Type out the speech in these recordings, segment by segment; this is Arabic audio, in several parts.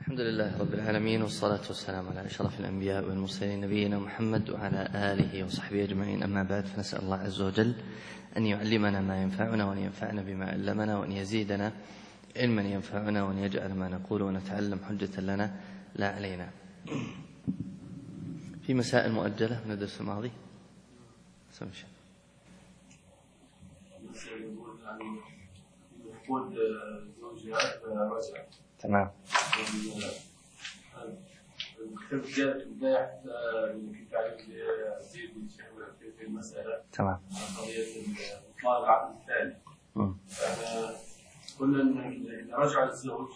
الحمد لله رب العالمين، والصلاة والسلام على أشرف الأنبياء والمرسلين نبينا محمد وعلى آله وصحبه أجمعين. أما بعد، فنسأل الله عز وجل أن يعلمنا ما ينفعنا، وأن ينفعنا بما علمنا، وأن يزيدنا علما ينفعنا، وأن يجعل ما نقول ونتعلم حجة لنا لا علينا. في مسائل مؤجلة من الدرس الماضي. تمام. تمام. قضية إطلاق العقد الثاني. قلنا إن رجع الزوج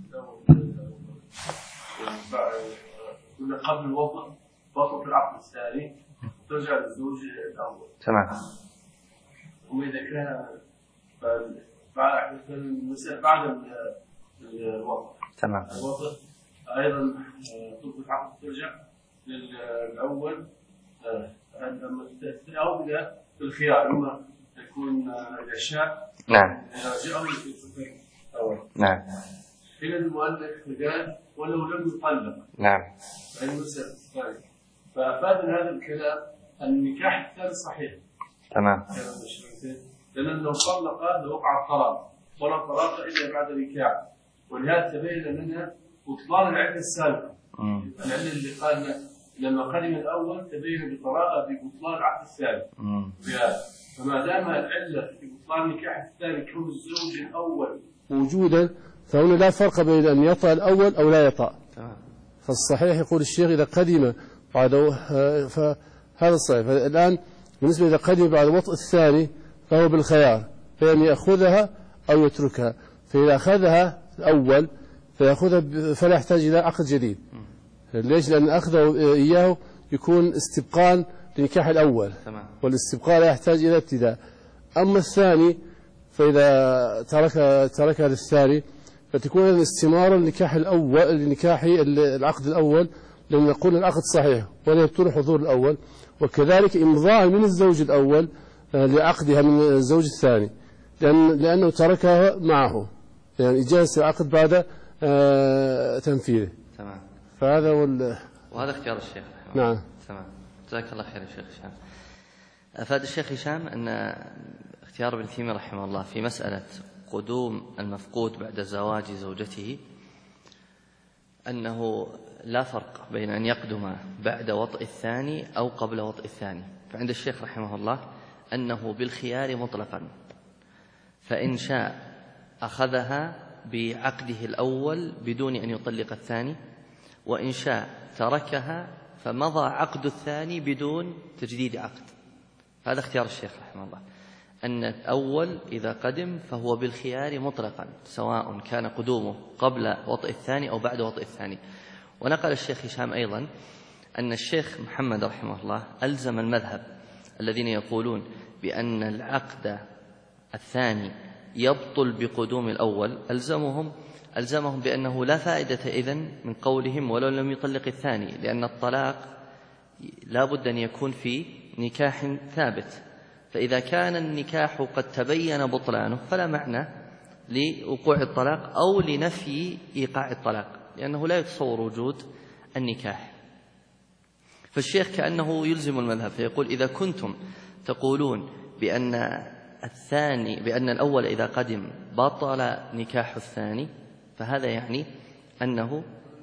قلنا قبل الوضع بطل العقد الثاني ترجع للزوج الأول. تمام. وإذا كان بعد الوضع. تمام. الوضع أيضا طلب العقد ترجع للأول أو بالخيار، إما يكون العشاء. نعم. نعم. إلى المؤلف قال ولو لم يطلق. نعم. فأفاد من هذا الكلام النكاح الثاني صحيح. تمام. لأنه طلق لوقع الطلاق، ولا طلاق إلا بعد نكاح، ولهذا تبين لنا بطلان العدة السابقة. العلة اللي قالنا لما قدم الأول تبين ببطلان العقد الثاني. فما دام العلة في بطلان النكاح الثاني كون الزوج الأول موجودا، فهنا لا فرق بين أن يطأ الأول أو لا يطأ. فالصحيح يقول الشيخ إذا قدم بعد فهذا الصحيح. فالآن بالنسبة إذا قدم بعد وطء الثاني فهو بالخيار، فإن يأخذها أو يتركها. فإذا أخذها الأول فيأخذها فلا يحتاج إلى عقد جديد. ليش؟ لأن أخذه إياه يكون استبقاء لنكاح الأول، والاستبقاء لا يحتاج إلى ابتداء. أما الثاني فإذا تركها للثاني فتكون استمارا لنكاح الأول، لنكاح العقد الأول، لأن نقول العقد صحيح ولا يبطل حضور الأول، وكذلك إمضاء من الزوج الأول لعقدها من الزوج الثاني، لأنه تركها معه، يعني إجازة العقد بعد تنفيذه. تمام. فهذا وهذا اختيار الشيخ. نعم. تمام. جزاك الله خير يا شيخ هشام. أفاد الشيخ هشام أن اختيار ابن تيمية رحمه الله في مسألة قدوم المفقود بعد زواج زوجته أنه لا فرق بين أن يقدم بعد وطء الثاني أو قبل وطء الثاني. فعند الشيخ رحمه الله أنه بالخيار مطلقا، فإن شاء أخذها بعقده الأول بدون أن يطلق الثاني، وإن شاء تركها فمضى عقد الثاني بدون تجديد عقد. هذا اختيار الشيخ رحمه الله، أن الأول إذا قدم فهو بالخيار مطلقا، سواء كان قدومه قبل وطء الثاني أو بعد وطء الثاني. ونقل الشيخ هشام أيضا أن الشيخ محمد رحمه الله ألزم المذهب الذين يقولون بأن العقد الثاني يبطل بقدوم الأول، ألزمهم بأنه لا فائدة إذن من قولهم ولو لم يطلق الثاني، لأن الطلاق لا بد أن يكون في نكاح ثابت. فإذا كان النكاح قد تبين بطلانه فلا معنى لوقوع الطلاق أو لنفي إيقاع الطلاق، لأنه لا يتصور وجود النكاح. فالشيخ كأنه يلزم المذهب فيقول إذا كنتم تقولون بأن الأول إذا قدم بطل نكاح الثاني، فهذا يعني أنه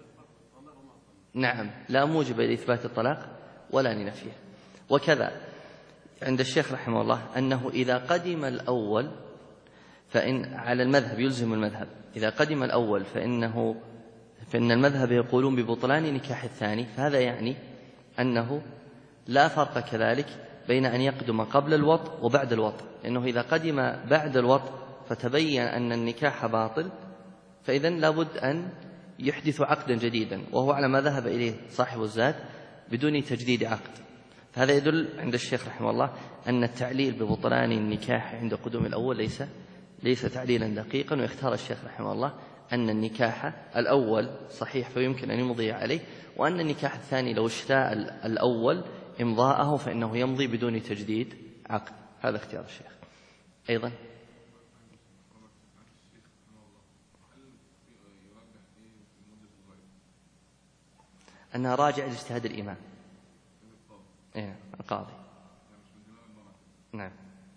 نعم لا موجب لإثبات الطلاق ولا لنفيه. وكذا عند الشيخ رحمه الله أنه إذا قدم الأول فإن على المذهب يلزم المذهب إذا قدم الأول فإن المذهب يقولون ببطلان نكاح الثاني، فهذا يعني أنه لا فرق كذلك بين أن يقدم قبل الوطء وبعد الوطء، لأنه إذا قدم بعد الوطء فتبين أن النكاح باطل، فإذن لابد أن يحدث عقدا جديدا، وهو على ما ذهب إليه صاحب الزاد بدون تجديد عقد. هذا يدل عند الشيخ رحمه الله أن التعليل ببطلان النكاح عند قدوم الأول ليس تعليلا دقيقا، ويختار الشيخ رحمه الله أن النكاح الأول صحيح فيمكن أن يمضي عليه، وأن النكاح الثاني لو اشتاء الأول إمضاءه فإنه يمضي بدون تجديد عقد. هذا اختيار الشيخ. أيضا أنها راجع لاجتهاد الإمام القاضي. نعم.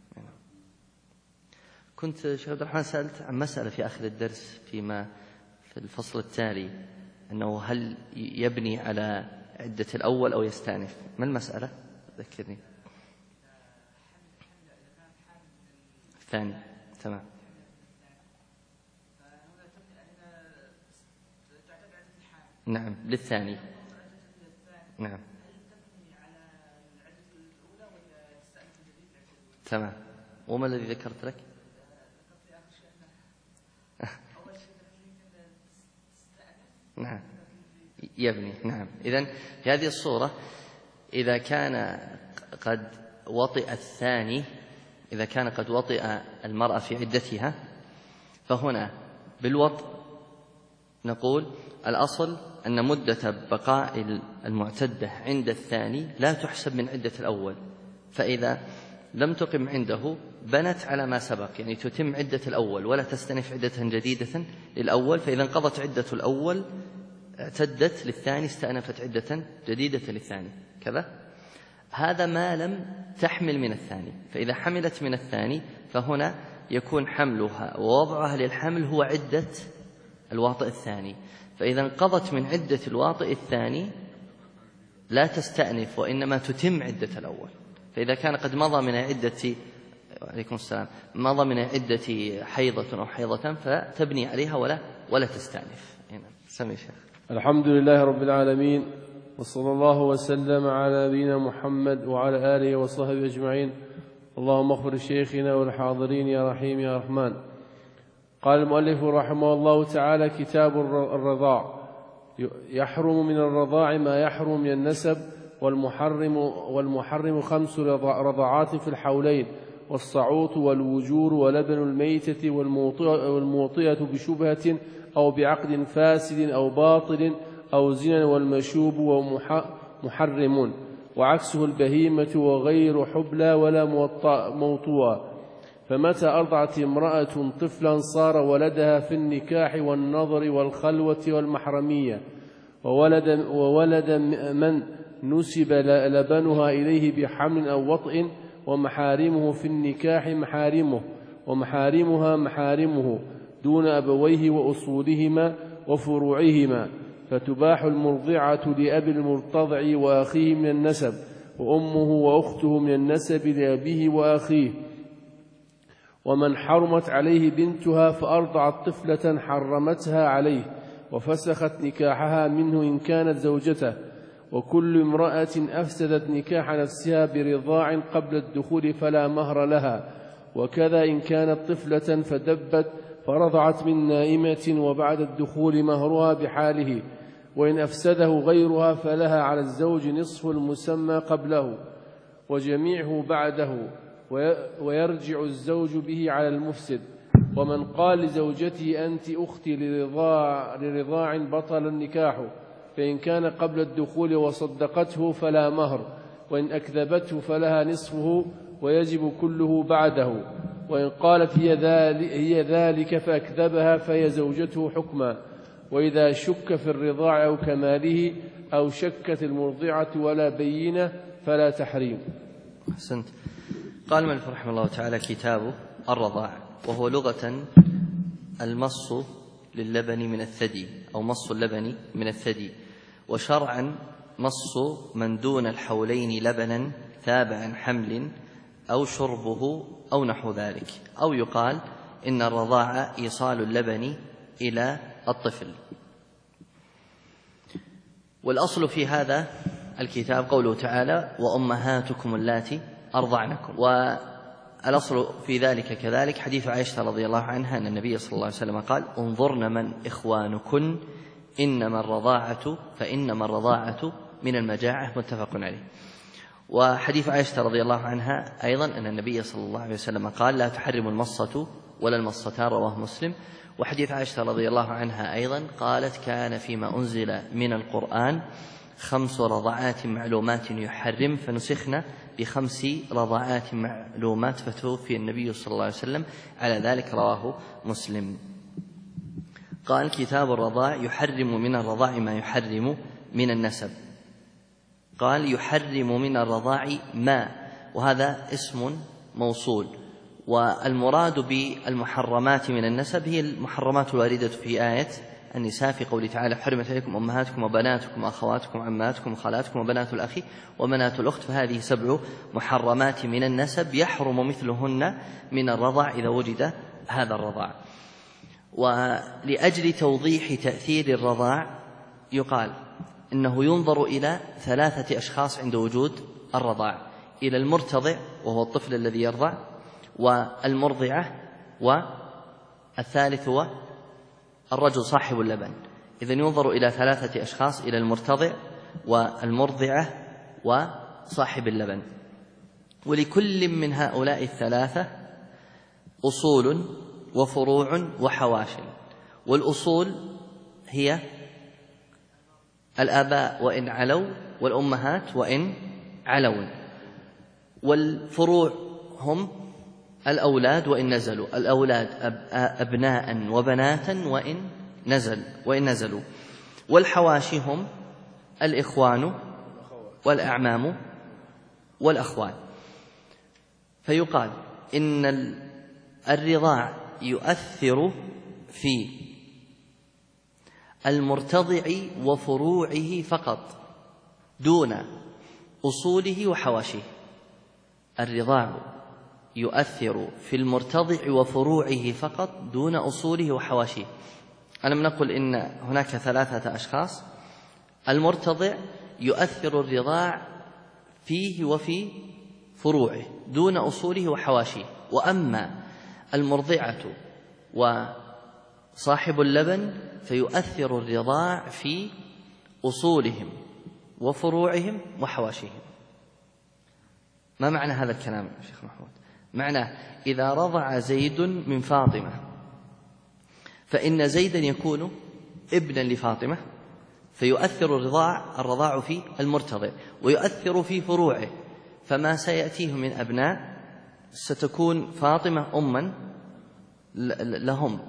كنت شيخ عبد الرحمن سألت عن مسألة في آخر الدرس في الفصل التالي، أنه هل يبني على عدة الأول أو يستأنف؟ ما المسألة؟ ذكرني. الثاني. تمام. نعم للثاني. نعم تمام. وما الذي ذكرت لك؟ نعم يبني. نعم. إذن في هذه الصورة إذا كان قد وطئ الثاني، إذا كان قد وطئ المرأة في عدتها، فهنا بالوطء نقول الأصل أن مدة بقاء المعتدة عند الثاني لا تحسب من عدة الأول، فإذا لم تقم عنده بنت على ما سبق، يعني تتم عدة الأول ولا تستنف عدة جديدة للأول، فإذا انقضت عدة الأول اعتدت للثاني استأنفت عدة جديدة للثاني كذا. هذا ما لم تحمل من الثاني، فإذا حملت من الثاني فهنا يكون حملها ووضعها للحمل هو عدة الواطئ الثاني، فإذا انقضت من عدة الواطئ الثاني لا تستأنف وإنما تتم عدة الأول. فإذا كان قد مضى من عدة وعليكم السلام مضى من عدة حيضة أو حيضة فتبني عليها ولا تستأنف. سمي شيخ. الحمد لله رب العالمين، وصلى الله وسلم على نبينا محمد وعلى آله وصحبه أجمعين. اللهم اغفر لشيخنا والحاضرين يا رحيم يا رحمن. قال المؤلف رحمه الله تعالى: كتاب الرضاع. يحرم من الرضاع ما يحرم من النسب، والمحرم 5 رضعات في الحولين: والصعوط والوجور ولبن الميتة والموطئة بشبهة أو بعقد فاسد أو باطل أو زنا والمشوب ومحرم، وعكسه البهيمة وغير حبلى ولا موطوى. فمتى أرضعت امرأة طفلا صار ولدها في النكاح والنظر والخلوة والمحرمية، وولد من نسب لبنها إليه بحمل أو وطئ، ومحارمه في النكاح محارمه، ومحارمها محارمه دون أبويه وأصولهما وفروعهما، فتباح المرضعة لأبي المرتضع وأخيه من النسب، وأمه وأخته من النسب لأبيه وأخيه. ومن حرمت عليه بنتها فأرضعت طفلة حرمتها عليه وفسخت نكاحها منه إن كانت زوجته. وكل امرأة أفسدت نكاح نفسها برضاع قبل الدخول فلا مهر لها، وكذا إن كانت طفلة فدبت فرضعت من نائمة وبعد الدخول مهرها بحاله، وإن أفسده غيرها فلها على الزوج نصف المسمى قبله وجميعه بعده، ويرجع الزوج به على المفسد. ومن قال لزوجته أنت أختي لرضاع بطل النكاح، فإن كان قبل الدخول وصدقته فلا مهر، وإن أكذبته فلها نصفه ويجب كله بعده. وإن قالت هي ذلك فأكذبها فهي زوجته حكما. وإذا شك في الرضاع أو كماله أو شكت المرضعة ولا بينة فلا تحريم. أحسنت. قال المؤلف رحمه الله تعالى: كتاب الرضاع، وهو لغة المص للبن من الثدي أو مص اللبن من الثدي، وشرعا مص من دون الحولين لبنا تابع حمل أو شربه أو نحو ذلك، أو يقال إن الرضاعة إيصال اللبن إلى الطفل. والأصل في هذا الكتاب قوله تعالى: وأمهاتكم اللاتي أرضعنكم. والأصل في ذلك كذلك حديث عائشة رضي الله عنها أن النبي صلى الله عليه وسلم قال: انظرن من إخوانكن فإنما الرضاعة من المجاعة، متفق عليه. وحديث عائشة رضي الله عنها أيضا أن النبي صلى الله عليه وسلم قال: لا تحرم المصة ولا المصتان، رواه مسلم. وحديث عائشة رضي الله عنها أيضا قالت: كان فيما أنزل من القرآن 5 رضعات معلومات يحرم فنسخنا ب5 رضعات معلومات فتوفي النبي صلى الله عليه وسلم على ذلك، رواه مسلم. قال كتاب الرضاع يحرم من الرضاع ما يحرم من النسب. قال يحرم من الرضاع ما، وهذا اسم موصول، والمراد بالمحرمات من النسب هي المحرمات الواردة في آية النساء في قوله تعالى حرمت عليكم أمهاتكم وبناتكم وأخواتكم وعماتكم وخالاتكم وبنات الأخ وبنات الأخت، فهذه 7 محرمات من النسب يحرم مثلهن من الرضع إذا وجد هذا الرضاع. ولأجل توضيح تأثير الرضاع يقال إنه ينظر إلى 3 أشخاص عند وجود الرضاع: إلى المرتضع وهو الطفل الذي يرضع، والمرضعة، والثالث هو الرجل صاحب اللبن. إذن ينظر إلى 3 أشخاص: إلى المرتضع والمرضعة وصاحب اللبن. ولكل من هؤلاء 3 أصول وفروع وحواشي. والأصول هي الآباء وإن علوا، والأمهات وإن علوا. والفروع هم الأولاد وإن نزلوا، الأولاد أبناء وبناتا وإن نزلوا. والحواشي هم الإخوان والأعمام والأخوان. فيقال إن الرضاع يؤثر في المرتضع وفروعه فقط دون أصوله وحواشيه. الرضاع يؤثر في المرتضع وفروعه فقط دون أصوله وحواشيه. ألم نقل إن هناك 3 أشخاص؟ المرتضع يؤثر الرضاع فيه وفي فروعه دون أصوله وحواشيه. وأما المرضعة وصاحب اللبن فيؤثر الرضاع في أصولهم وفروعهم وحواشيهم. ما معنى هذا الكلام يا شيخ محمود؟ معناه إذا رضع زيد من فاطمة فإن زيدا يكون ابنا لفاطمة، فيؤثر الرضاع في المرتضع ويؤثر في فروعه. فما سيأتيه من أبناء ستكون فاطمة أما لهم،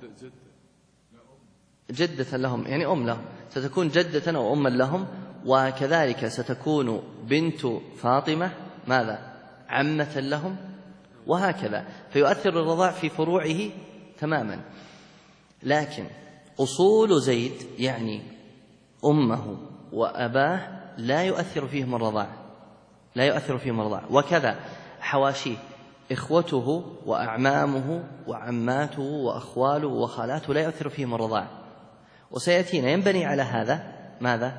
جدة لهم، يعني أم لهم، ستكون جدة أو أما لهم. وكذلك ستكون بنت فاطمة ماذا؟ عمة لهم، وهكذا. فيؤثر الرضاع في فروعه تماما. لكن أصول زيد يعني أمه وأباه لا يؤثر فيهم الرضاع، وكذا حواشيه إخوته وأعمامه وعماته وأخواله وخالاته لا يؤثر فيهم الرضاع. وسيأتينا ينبني على هذا ماذا؟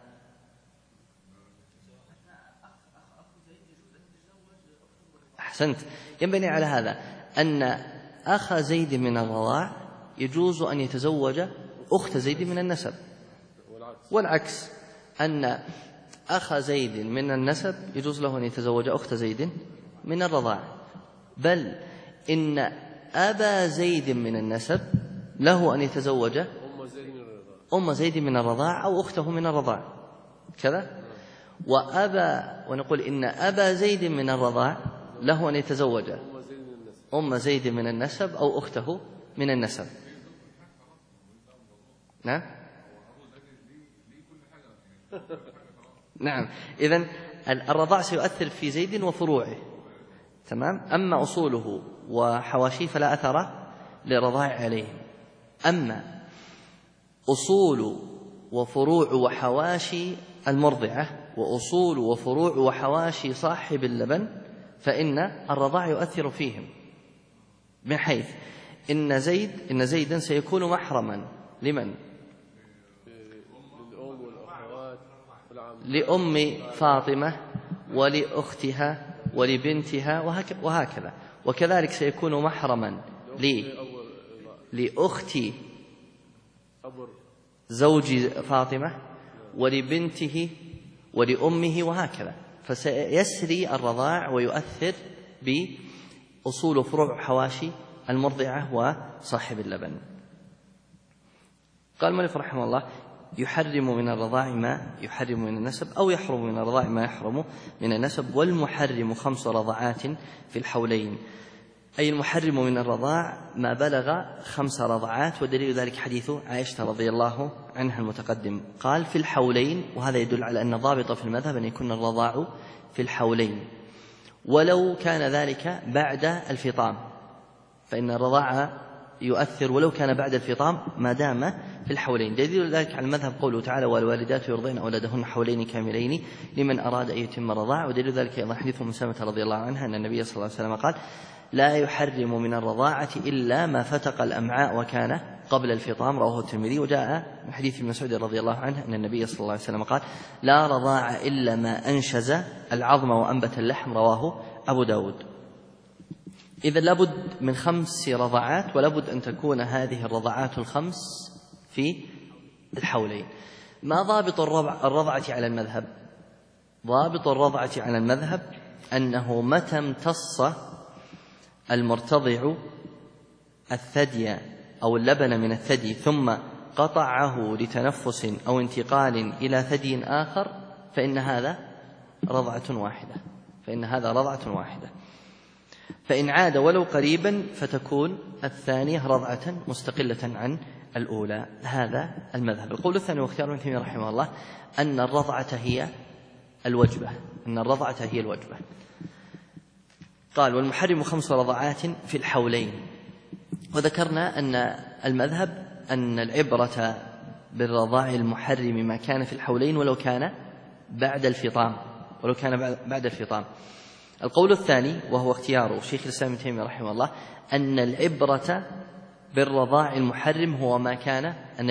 أحسنت. ينبني على هذا أن أخ زيد من الرضاع يجوز أن يتزوج أخت زيد من النسب، والعكس أن أخ زيد من النسب يجوز له أن يتزوج أخت زيد من الرضاع. بل إن أبا زيد من النسب له أن يتزوج أم زيد من الرضاع أو أخته من الرضاع كذا. ونقول إن أبا زيد من الرضاع له أن يتزوج أم زيد من النسب أو أخته من النسب. نعم. إذن الرضاع سيؤثر في زيد وفروعه، تمام. أما أصوله وحواشيه فلا أثر للرضاع عليهم. أما أصول وفروع وحواشي المرضعة وأصول وفروع وحواشي صاحب اللبن فإن الرضاع يؤثر فيهم، من حيث إن زيدا سيكون محرما لمن؟ لأم فاطمة ولأختها ولبنتها وهكذا. وكذلك سيكون محرما لأخت زوج فاطمة ولبنته ولأمه وهكذا. فسيسري الرضاع ويؤثر بأصول وفروع حواشي المرضعة وصاحب اللبن. قال المؤلف رحمه الله يحرم من الرضاع ما يحرم من النسب، أو يحرم من الرضاع ما يحرم من النسب. والمحرم 5 رضعات في الحولين. أي المحرم من الرضاع ما بلغ 5 رضعات، ودليل ذلك حديث عائشة رضي الله عنها المتقدم. قال في الحولين، وهذا يدل على أن ضابط في المذهب أن يكون الرضاع في الحولين، ولو كان ذلك بعد الفطام، فإن الرضاع يؤثر ولو كان بعد الفطام ما دام في الحولين. دليل ذلك على المذهب قوله تعالى: والوالدات يرضين أولادهن حولين كاملين لمن أراد أن يتم الرضاعة. ودليل ذلك أيضا حديث أم سلمة رضي الله عنها أن النبي صلى الله عليه وسلم قال: لا يحرم من الرضاعة إلا ما فتق الأمعاء وكان قبل الفطام، رواه الترمذي. وجاء من حديث ابن مسعود رضي الله عنه أن النبي صلى الله عليه وسلم قال: لا رضاعة إلا ما أنشز العظم وأنبت اللحم، رواه أبو داود. إذا لابد من 5 رضعات، ولابد أن تكون هذه الرضعات ال5 في الحولين. ما ضابط الرضعة على المذهب؟ ضابط الرضعة على المذهب أنه متى امتص المرتضع الثدي أو اللبن من الثدي ثم قطعه لتنفس أو انتقال إلى ثدي آخر فإن هذا رضعة واحدة. فإن عاد ولو قريبا فتكون الثانية رضعة مستقلة عن الأولى. هذا المذهب. القول الثاني واختيار ابن تيمية رحمه الله أن الرضعة هي الوجبة. قال: والمحرم 5 رضعات في الحولين. وذكرنا أن المذهب أن العبرة بالرضاع المحرم ما كان في الحولين ولو كان بعد الفطام. القول الثاني وهو اختياره شيخ الإسلام ابن تيمية رحمه الله أن العبرة بالرضاع المحرم هو ما كان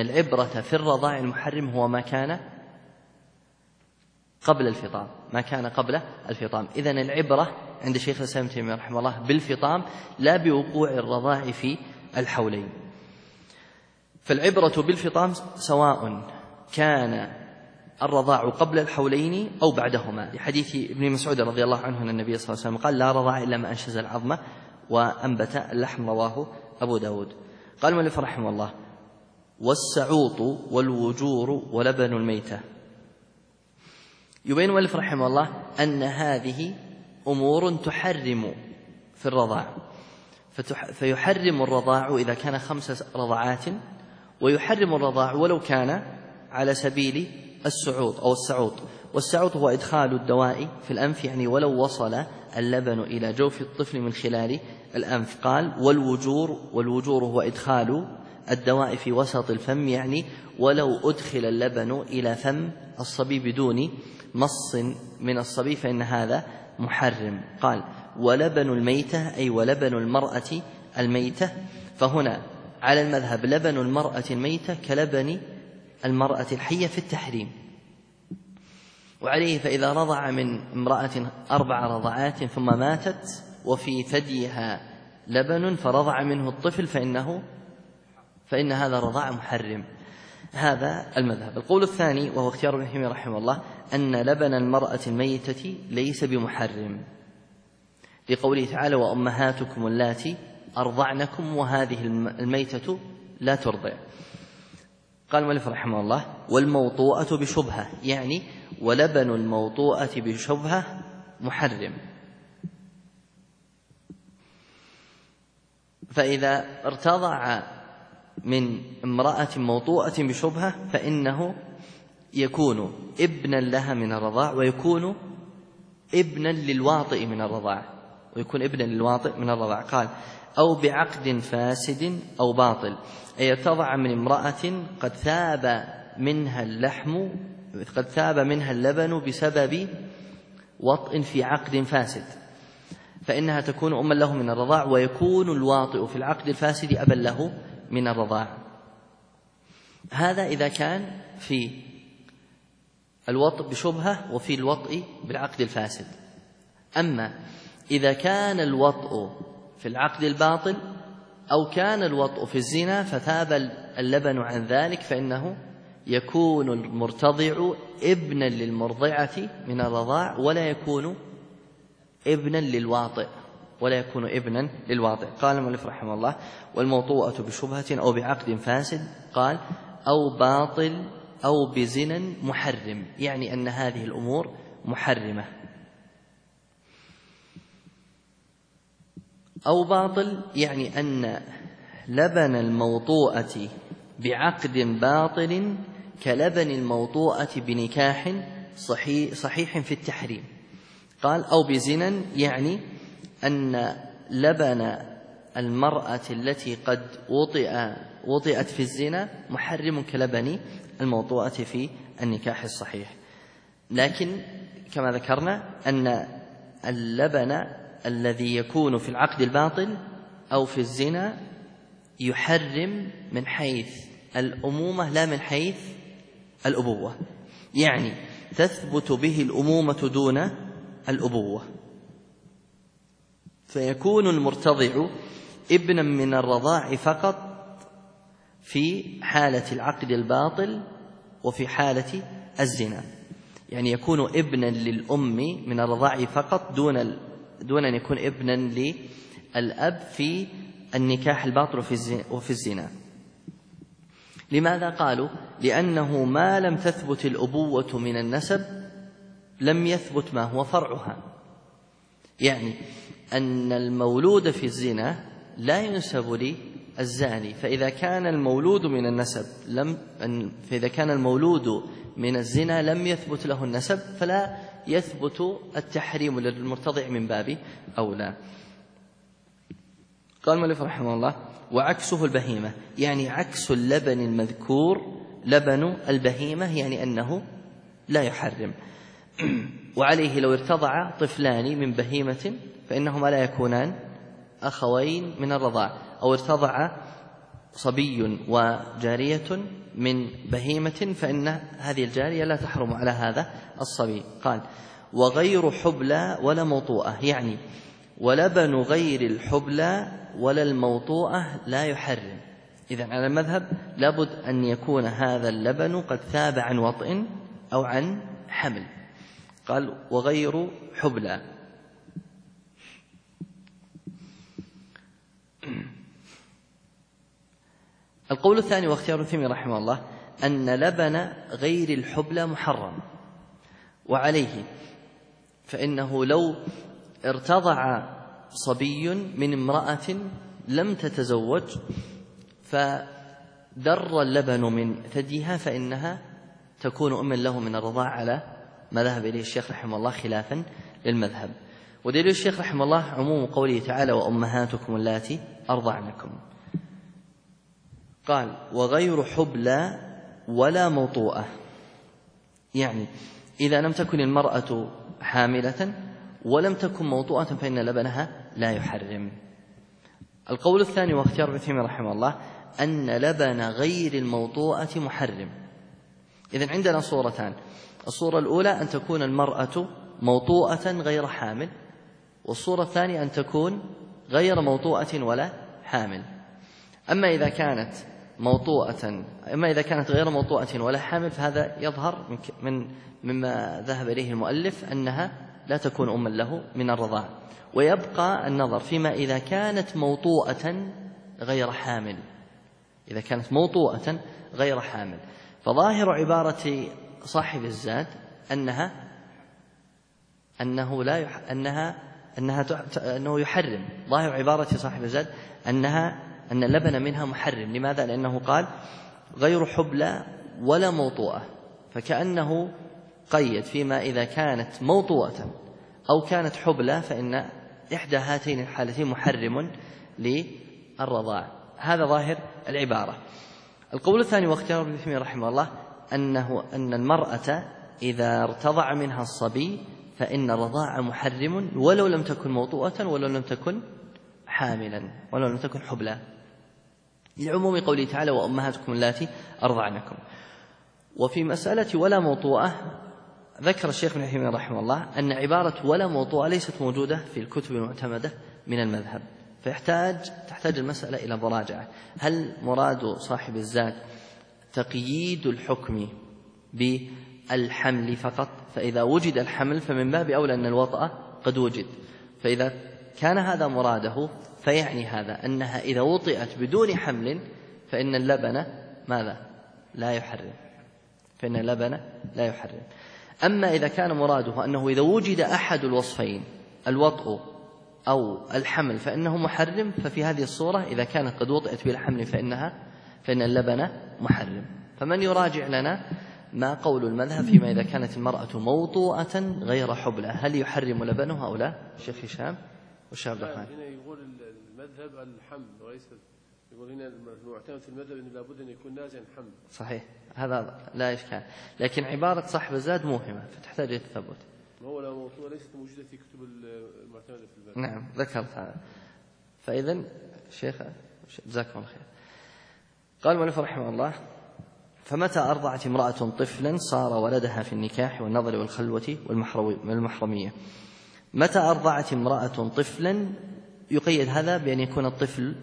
قبل الفطام. إذن العبرة عند شيخ الإسلام ابن تيمية رحمه الله بالفطام لا بوقوع الرضاع في الحولين. فالعبرة بالفطام سواء كان الرضاع قبل الحولين أو بعدهما، لحديث ابن مسعود رضي الله عنه أن النبي صلى الله عليه وسلم قال: لا رضاع إلا ما أنشز العظم وأنبت اللحم، رواه أبو داود. قال المؤلف رحمه الله: والسعوط والوجور ولبن الميتة. يبين المؤلف رحمه الله أن هذه أمور تحرم في الرضاع، فيحرم الرضاع إذا كان 5 رضعات، ويحرم الرضاع ولو كان على سبيل السعوط. والسعوط هو إدخال الدواء في الأنف، يعني ولو وصل اللبن إلى جوف الطفل من خلال الأنف. قال: والوجور هو إدخال الدواء في وسط الفم، يعني ولو أدخل اللبن إلى فم الصبي بدون مص من الصبي فإن هذا محرم. قال: ولبن الميتة أي ولبن المرأة الميتة. فهنا على المذهب لبن المرأة الميتة كلبن المرأة الحية في التحريم. وعليه فإذا رضع من امرأة 4 رضعات ثم ماتت وفي ثديها لبن فرضع منه الطفل فإن هذا رضاع محرم. هذا المذهب. القول الثاني وهو اختيار ابن تيمية رحمه الله أن لبن المرأة الميتة ليس بمحرم، لقوله تعالى: وأمهاتكم اللاتي أرضعنكم، وهذه الميتة لا ترضع. قال المؤلف رحمه الله: والموطوءة بشبهة، يعني ولبن الموطوءة بشبهة محرم. فإذا ارتضع من امرأة موطوءة بشبهة فإنه يكون ابنا لها من الرضاع، ويكون ابنا للواطئ من الرضاع. قال: أو بعقد فاسد أو باطل، أي ارتضع من امرأة قد ثاب منها اللبن بسبب وطء في عقد فاسد، فإنها تكون أما له من الرضاع، ويكون الواطئ في العقد الفاسد أبا له من الرضاع. هذا إذا كان في الوطء بشبهة وفي الوطء بالعقد الفاسد. أما إذا كان الوطء في العقد الباطل أو كان الوطء في الزنا فثاب اللبن عن ذلك، فإنه يكون المرتضع ابنا للمرضعة من الرضاع ولا يكون ابنا للواطئ. قال المؤلف رحمه الله: والموطوءة بشبهة أو بعقد فاسد، قال: أو باطل أو بزنا محرم، يعني أن هذه الأمور محرمة. أو باطل يعني أن لبن الموطوءة بعقد باطل كلبن الموطوءة بنكاح صحيح في التحريم. قال أو بزنا يعني أن لبن المرأة التي قد وطئت في الزنا محرم كلبن الموطوءة في النكاح الصحيح. لكن كما ذكرنا أن اللبن الذي يكون في العقد الباطل أو في الزنا يحرم من حيث الأمومة لا من حيث الأبوة، يعني تثبت به الأمومة دون الأبوة، فيكون المرتضع ابنا من الرضاع فقط في حالة العقد الباطل وفي حالة الزنا، يعني يكون ابنا للأم من الرضاع فقط دون أن يكون ابنا للأب في النكاح الباطل وفي الزنا. لماذا؟ قالوا لأنه ما لم تثبت الأبوة من النسب لم يثبت ما هو فرعها، يعني أن المولود في الزنا لا ينسب للزاني، فإذا كان المولود من النسب فإذا كان المولود من الزنا لم يثبت له النسب فلا يثبت التحريم للمرتضع من باب أولى. قال المؤلف رحمه الله وعكسه البهيمة، يعني عكس اللبن المذكور لبن البهيمة، يعني أنه لا يحرم. وعليه لو ارتضع طفلان من بهيمة فإنهما لا يكونان أخوين من الرضاع، أو ارتضع صبي وجارية من بهيمة فإن هذه الجارية لا تحرم على هذا الصبي. قال وغير حبلى ولا موطوءة، يعني ولبن غير الحبلى ولا الموطوءة لا يحرم. إذن على المذهب لابد أن يكون هذا اللبن قد ثاب عن وطئ أو عن حمل. قال وغير حبلى. القول الثاني واختيار الثيمي رحمه الله أن لبن غير الحبلى محرم، وعليه فإنه لو ارتضع صبي من امرأة لم تتزوج فدر اللبن من ثديها فإنها تكون أما له من الرضاع على ما ذهب إليه الشيخ رحمه الله خلافا للمذهب. ودليل الشيخ رحمه الله عموم قوله تعالى وأمهاتكم اللاتي أرضعنكم. قال وغير حبلى ولا موطوءة، يعني إذا لم تكن المرأة حاملة ولم تكن موطوءة فإن لبنها لا يحرم. القول الثاني واختيار ابن تيمية رحمه الله أن لبن غير الموطوءة محرم. إذن عندنا صورتان، الصورة الأولى أن تكون المرأة موطوءة غير حامل، والصورة الثانية أن تكون غير موطوءة ولا حامل. أما إذا كانت غير موطوءة ولا حامل فهذا يظهر مما ذهب إليه المؤلف أنها لا تكون أما له من الرضاع، ويبقى النظر فيما إذا كانت موطوءة غير حامل. إذا كانت موطوءة غير حامل فظاهر عبارة صاحب الزاد أنه يحرم. ظاهر عبارة صاحب الزاد أن اللبن منها محرم. لماذا؟ لأنه قال غير حبلى ولا موطوءة، فكأنه قيد فيما إذا كانت موطوءة أو كانت حبلى فإن إحدى هاتين الحالتين محرم للرضاع. هذا ظاهر العبارة. القول الثاني واختيار ابن تيمية رحمه الله أن المرأة إذا ارتضع منها الصبي فإن الرضاع محرم ولو لم تكن موطوءة ولو لم تكن حاملا ولو لم تكن حبلى، لعموم قوله تعالى وأمهاتكم اللاتي أرضعنكم. وفي مسألة ولا موطوءة ذكر الشيخ ابن تيمية رحمه الله أن عبارة ولا موطوءة ليست موجودة في الكتب المعتمدة من المذهب، تحتاج المسألة إلى مراجعة. هل مراد صاحب الزاد تقييد الحكم بالحمل فقط؟ فإذا وجد الحمل فمن باب أولى أن الوطأ قد وجد، فإذا كان هذا مراده فيعني هذا أنها إذا وطئت بدون حمل فإن اللبن ماذا؟ لا يحرم، فإن اللبن لا يحرم. أما إذا كان مراده أنه إذا وجد أحد الوصفين الوطء أو الحمل فإنه محرم، ففي هذه الصورة إذا كانت قد وطئت بالحمل فإن اللبن محرم. فمن يراجع لنا ما قول المذهب فيما إذا كانت المرأة موطوءة غير حبلى، هل يحرم لبنها أو لا؟ الشيخ هشام والشيخ عبد الرحمن. هنا يقول المذهب الحمل وليس، يقول هنا المعتمد في المذهب أنه لابد أن يكون نازعا حمل. صحيح، هذا لا إشكال، لكن عبارة صاحب الزاد موهمة فتحتاج إلى التثبت. هو لا موضوع ليست موجودة في كتب المعتمد في المذهب. نعم ذكرت هذا. فإذا شيخ جزاكم الله خير. قال المؤلف رحمه الله: فمتى أرضعت امرأة طفلا صار ولدها في النكاح والنظر والخلوة والمحرمية. متى أرضعت امرأة طفلا يقيد هذا بأن يكون الطفل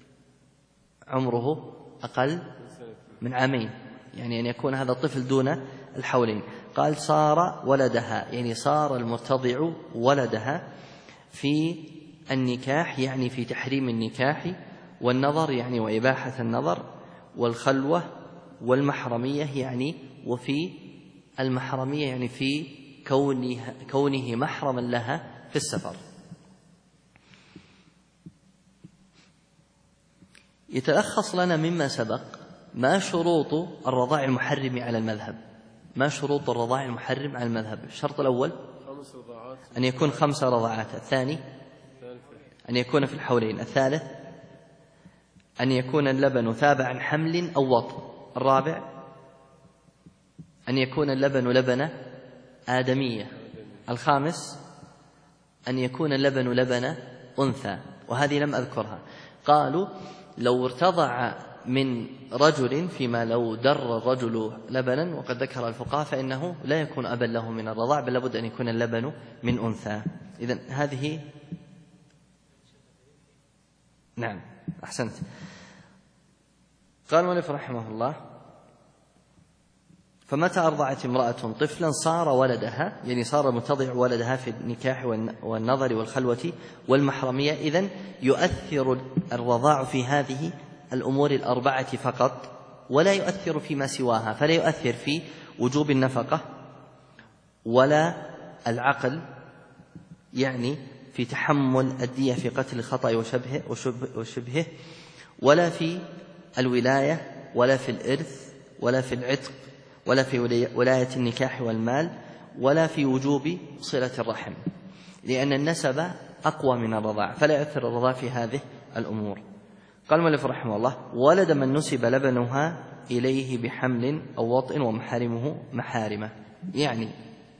عمره أقل من عامين، يعني أن يكون هذا الطفل دون الحولين. قال صار ولدها، يعني صار المرتضع ولدها في النكاح، يعني في تحريم النكاح، والنظر يعني وإباحة النظر، والخلوة والمحرمية يعني وفي المحرمية يعني في كونه محرما لها في السفر. يتلخص لنا مما سبق ما شروط الرضاع المحرم على المذهب. ما شروط الرضاع المحرم على المذهب؟ الشرط الأول أن يكون 5 رضعات، الثاني أن يكون في الحولين، الثالث أن يكون اللبن تابعا حمل أو وطء، الرابع أن يكون اللبن لبن آدمية، الخامس أن يكون اللبن لبن أنثى، وهذه لم أذكرها. قالوا لو ارتضع من رجل فيما لو در الرجل لبنا، وقد ذكر الفقهاء فإنه لا يكون أبا له من الرضاع، بل لابد أن يكون اللبن من أنثى. إذن هذه نعم أحسنت. قال المؤلف رحمه الله: فمتى أرضعت امرأة طفلا صار ولدها، يعني صار المرتضع ولدها في النكاح والنظر والخلوة والمحرمية. إذن يؤثر الرضاع في هذه الأمور الأربعة فقط، ولا يؤثر فيما سواها، فلا يؤثر في وجوب النفقة ولا العقل، يعني في تحمل الدية في قتل الخطأ وشبهه، ولا في الولاية، ولا في الإرث، ولا في العتق، ولا في ولاية النكاح والمال، ولا في وجوب صلة الرحم، لأن النسب أقوى من الرضاع، فلا يؤثر الرضاع في هذه الأمور. قال المؤلف رحمه الله: ولد من نسب لبنها إليه بحمل أو وطء ومحارمه محارمه، يعني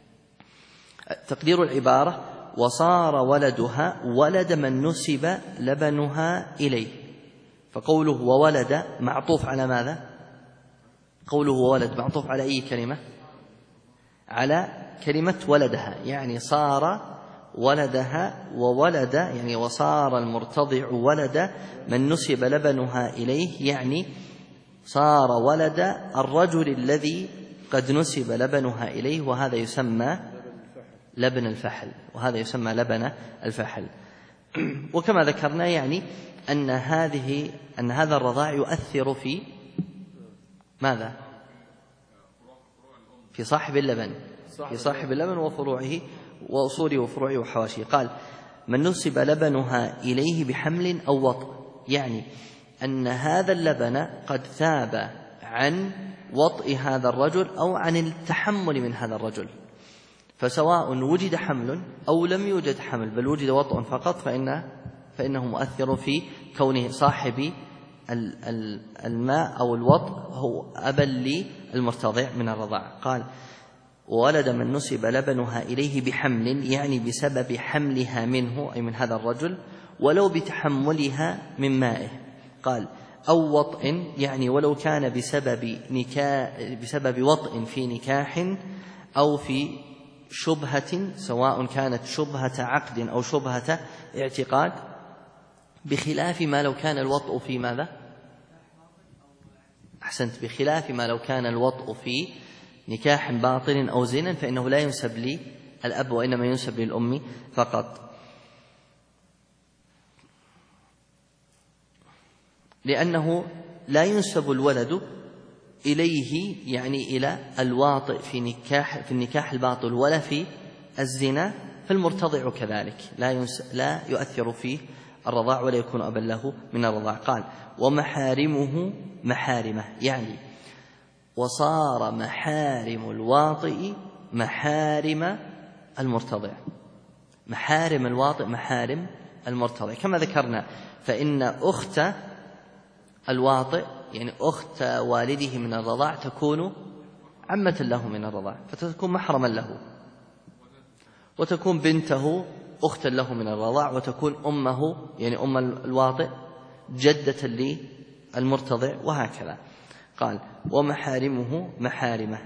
تقدير العبارة: وصار ولدها ولد من نسب لبنها إليه. فقوله وولد معطوف على ماذا؟ قوله وولد معطوف على أي كلمة؟ على كلمة ولدها، يعني صار ولدها، وولد يعني وصار المرتضع ولد من نسب لبنها إليه، يعني صار ولد الرجل الذي قد نسب لبنها إليه، وهذا يسمى لبن الفحل، وهذا يسمى لبن الفحل. وكما ذكرنا يعني أن هذا الرضاع يؤثر في ماذا؟ في صاحب اللبن، في صاحب اللبن وفروعه وأصوله وفروعه وحواشيه. قال: من نسب لبنها إليه بحمل أو وطء، يعني أن هذا اللبن قد ثاب عن وطء هذا الرجل أو عن التحمل من هذا الرجل، فسواء وجد حمل أو لم يوجد حمل بل وجد وطء فقط فإنه مؤثر في كونه صاحب الماء أو الوطء هو أبا للمرتضع من الرضاع. قال: ولد من نسب لبنها إليه بحمل، يعني بسبب حملها منه أي من هذا الرجل، ولو بتحملها من مائه. قال: أو وطء، يعني ولو كان بسبب وطء في نكاح أو في شبهة، سواء كانت شبهة عقد أو شبهة اعتقاد، بخلاف ما لو كان الوطء في ماذا؟ أحسنت، بخلاف ما لو كان الوطء في نكاح باطل أو زنا، فإنه لا ينسب للأب وإنما ينسب للأم فقط، لأنه لا ينسب الولد إليه يعني إلى الواطئ في النكاح الباطل ولا في الزنا، فالمرتضع كذلك لا يؤثر فيه الرضاع ولا يكون أبا له من الرضاع. قال ومحارمه محارمه، يعني وصار محارم الواطئ محارم المرتضع، محارم الواطئ محارم المرتضع كما ذكرنا. فإن أخت الواطئ يعني أخت والده من الرضاع تكون عمة له من الرضاع فتكون محرما له، وتكون بنته أختا له من الرضاع، وتكون أمه يعني أم الواطئ جدة للمرتضع، وهكذا. قال ومحارمه محارمه،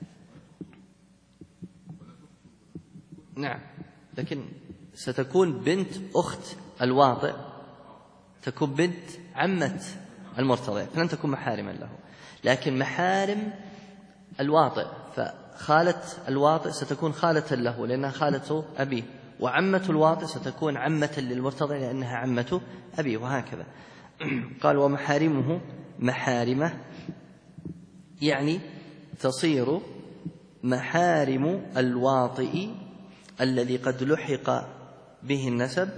نعم، لكن ستكون بنت أخت الواطئ تكون بنت عمة المرتضع فلن تكون محارما له. لكن محارم الواطئ فخالة الواطئ ستكون خالة له لأنها خالة أبيه، وعمة الواطئ ستكون عمة للمرتضع لأنها عمة أبيه، وهكذا. قال ومحارمه محارمه، يعني تصير محارم الواطئ الذي قد لحق به النسب،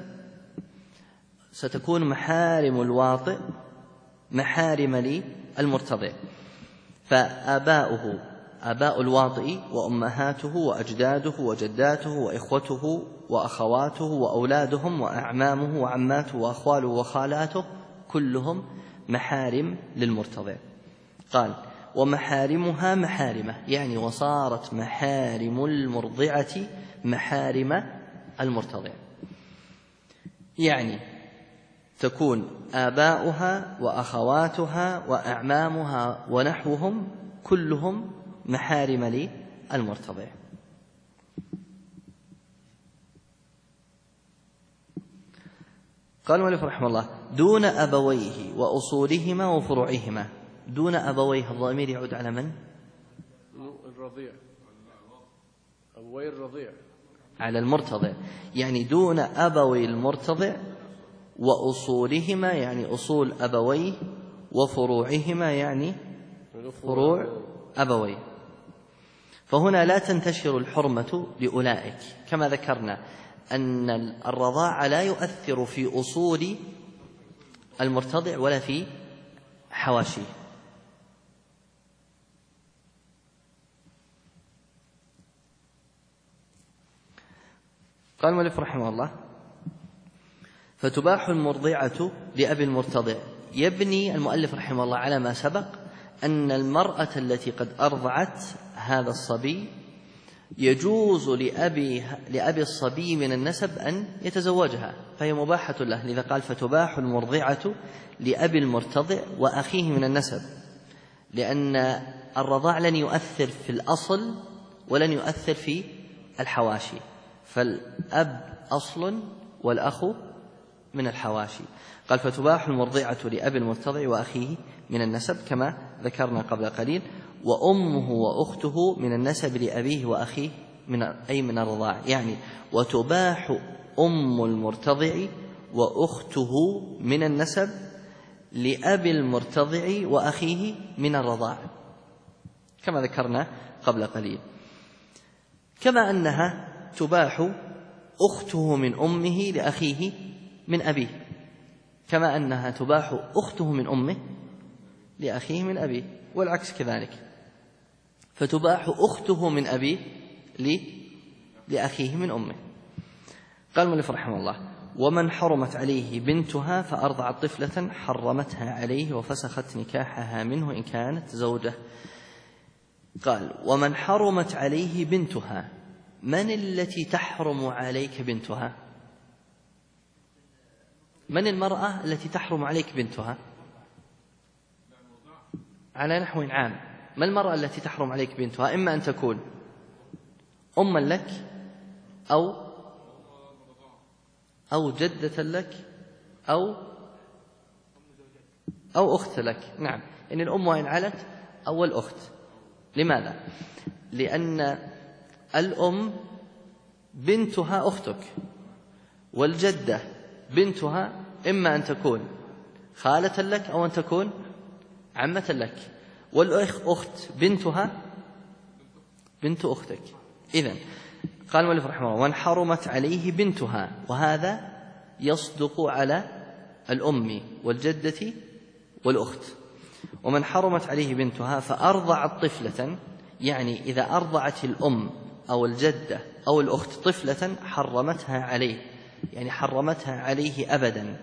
ستكون محارم الواطئ محارم للمرتضع. فآباؤه آباء الواطئ وأمهاته وأجداده وجداته وإخوته وأخواته وأولادهم وأعمامه وعماته وأخواله وخالاته كلهم محارم للمرتضع. قال ومحارمها محارمه، يعني وصارت محارم المرضعة محارم المرتضع، يعني تكون آباؤها وأخواتها وأعمامها ونحوهم كلهم محارم للمرتضع. قال المؤلف رحمه الله دون أبويه وأصولهما وفروعهما. دون أبويه الضمير يعود على من؟ الرضيع، أبوي الرضيع، على المرتضع، يعني دون أبوي المرتضع وأصولهما يعني أصول أبويه، وفروعهما يعني فروع أبويه. فهنا لا تنتشر الحرمة لأولئك، كما ذكرنا أن الرضاع لا يؤثر في أصول المرتضع ولا في حواشيه. قال المؤلف رحمه الله فتباح المرضعة لأبي المرتضع. يبني المؤلف رحمه الله على ما سبق أن المرأة التي قد أرضعت هذا الصبي يجوز لأبي الصبي من النسب أن يتزوجها، فهي مباحة له، لذا قال فتباح المرضعة لأبي المرتضع وأخيه من النسب، لأن الرضاع لن يؤثر في الأصل ولن يؤثر في الحواشي، فالأب أصل والأخ من الحواشي. قال فتباح المرضعة لأبي المرتضع وأخيه من النسب كما ذكرنا قبل قليل، وأمه وأخته من النسب لأبيه وأخيه أي من الرضاع، يعني وتباح أم المرتضع وأخته من النسب لأبي المرتضع وأخيه من الرضاع كما ذكرنا قبل قليل. كما أنها تباح أخته من أمه لأخيه من أبيه، كما أنها تباح أخته من أمه لأخيه من أبيه، والعكس كذلك، فتباح أخته من أبيه لأخيه من أمه. قال المؤلف رحمه الله ومن حرمت عليه بنتها فأرضعت طفلة حرمتها عليه وفسخت نكاحها منه إن كانت زوجة. قال ومن حرمت عليه بنتها، من التي تحرم عليك بنتها؟ من المرأة التي تحرم عليك بنتها؟ على نحو عام، ما المرأة التي تحرم عليك بنتها؟ إما أن تكون أما لك أو جدة لك أو أخت لك. نعم، إن الأم وإن علت أو الأخت. لماذا؟ لأن الأم بنتها أختك، والجدة بنتها إما أن تكون خالة لك أو أن تكون عمة لك، والأخت بنتها بنت أختك. إذن قال المؤلف رحمه الله: ومن حرمت عليه بنتها، وهذا يصدق على الأم والجدة والأخت. ومن حرمت عليه بنتها فأرضعت طفلة، يعني إذا أرضعت الأم أو الجدة أو الأخت طفلة حرمتها عليه، يعني حرمتها عليه أبدا،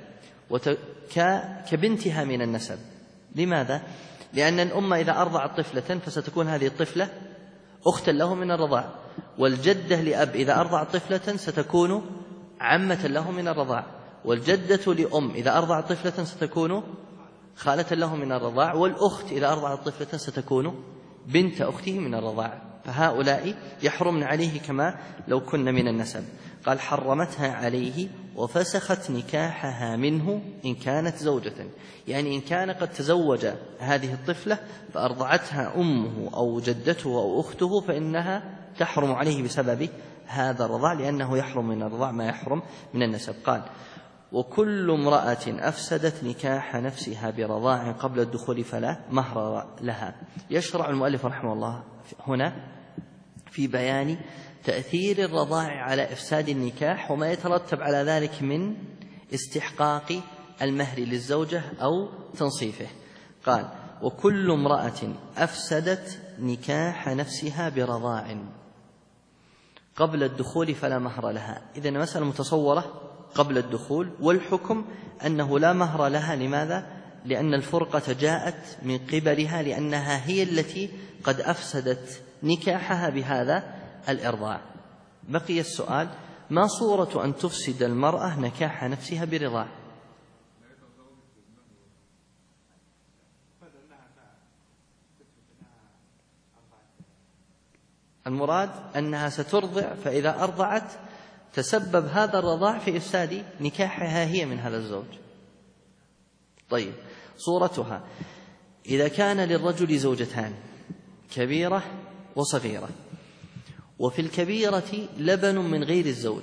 كبنتها من النسب. لماذا؟ لأن الأم إذا أرضعت طفلة فستكون هذه الطفلة أختا له من الرضاع، والجدة لأب إذا أرضعت طفلة ستكون عمة له من الرضاع، والجدة لأم إذا أرضعت طفلة ستكون خالة له من الرضاع، والأخت إذا أرضعت طفلة ستكون بنت أخته من الرضاع، فهؤلاء يحرمن عليه كما لو كن من النسب. قال: حرمتها عليه وفسخت نكاحها منه إن كانت زوجة، يعني إن كان قد تزوج هذه الطفلة فأرضعتها أمه أو جدته أو أخته فإنها تحرم عليه بسبب هذا الرضاع، لأنه يحرم من الرضاع ما يحرم من النسب. قال: وكل امرأة أفسدت نكاح نفسها برضاع قبل الدخول فلا مهر لها. يشرع المؤلف رحمه الله هنا في بيان تأثير الرضاع على إفساد النكاح وما يترتب على ذلك من استحقاق المهر للزوجة أو تنصيفه. قال: وكل امرأة أفسدت نكاح نفسها برضاع قبل الدخول فلا مهر لها. إذن المسألة متصورة قبل الدخول، والحكم أنه لا مهر لها. لماذا؟ لأن الفرقة جاءت من قبلها، لأنها هي التي قد أفسدت نكاحها بهذا الإرضاع. بقي السؤال: ما صورة أن تفسد المرأة نكاح نفسها برضاع؟ المراد أنها سترضع، فإذا أرضعت تسبب هذا الرضاع في إفساد نكاحها هي من هذا الزوج. طيب، صورتها: إذا كان للرجل زوجتان كبيرة وصغيرة، وفي الكبيرة لبن من غير الزوج،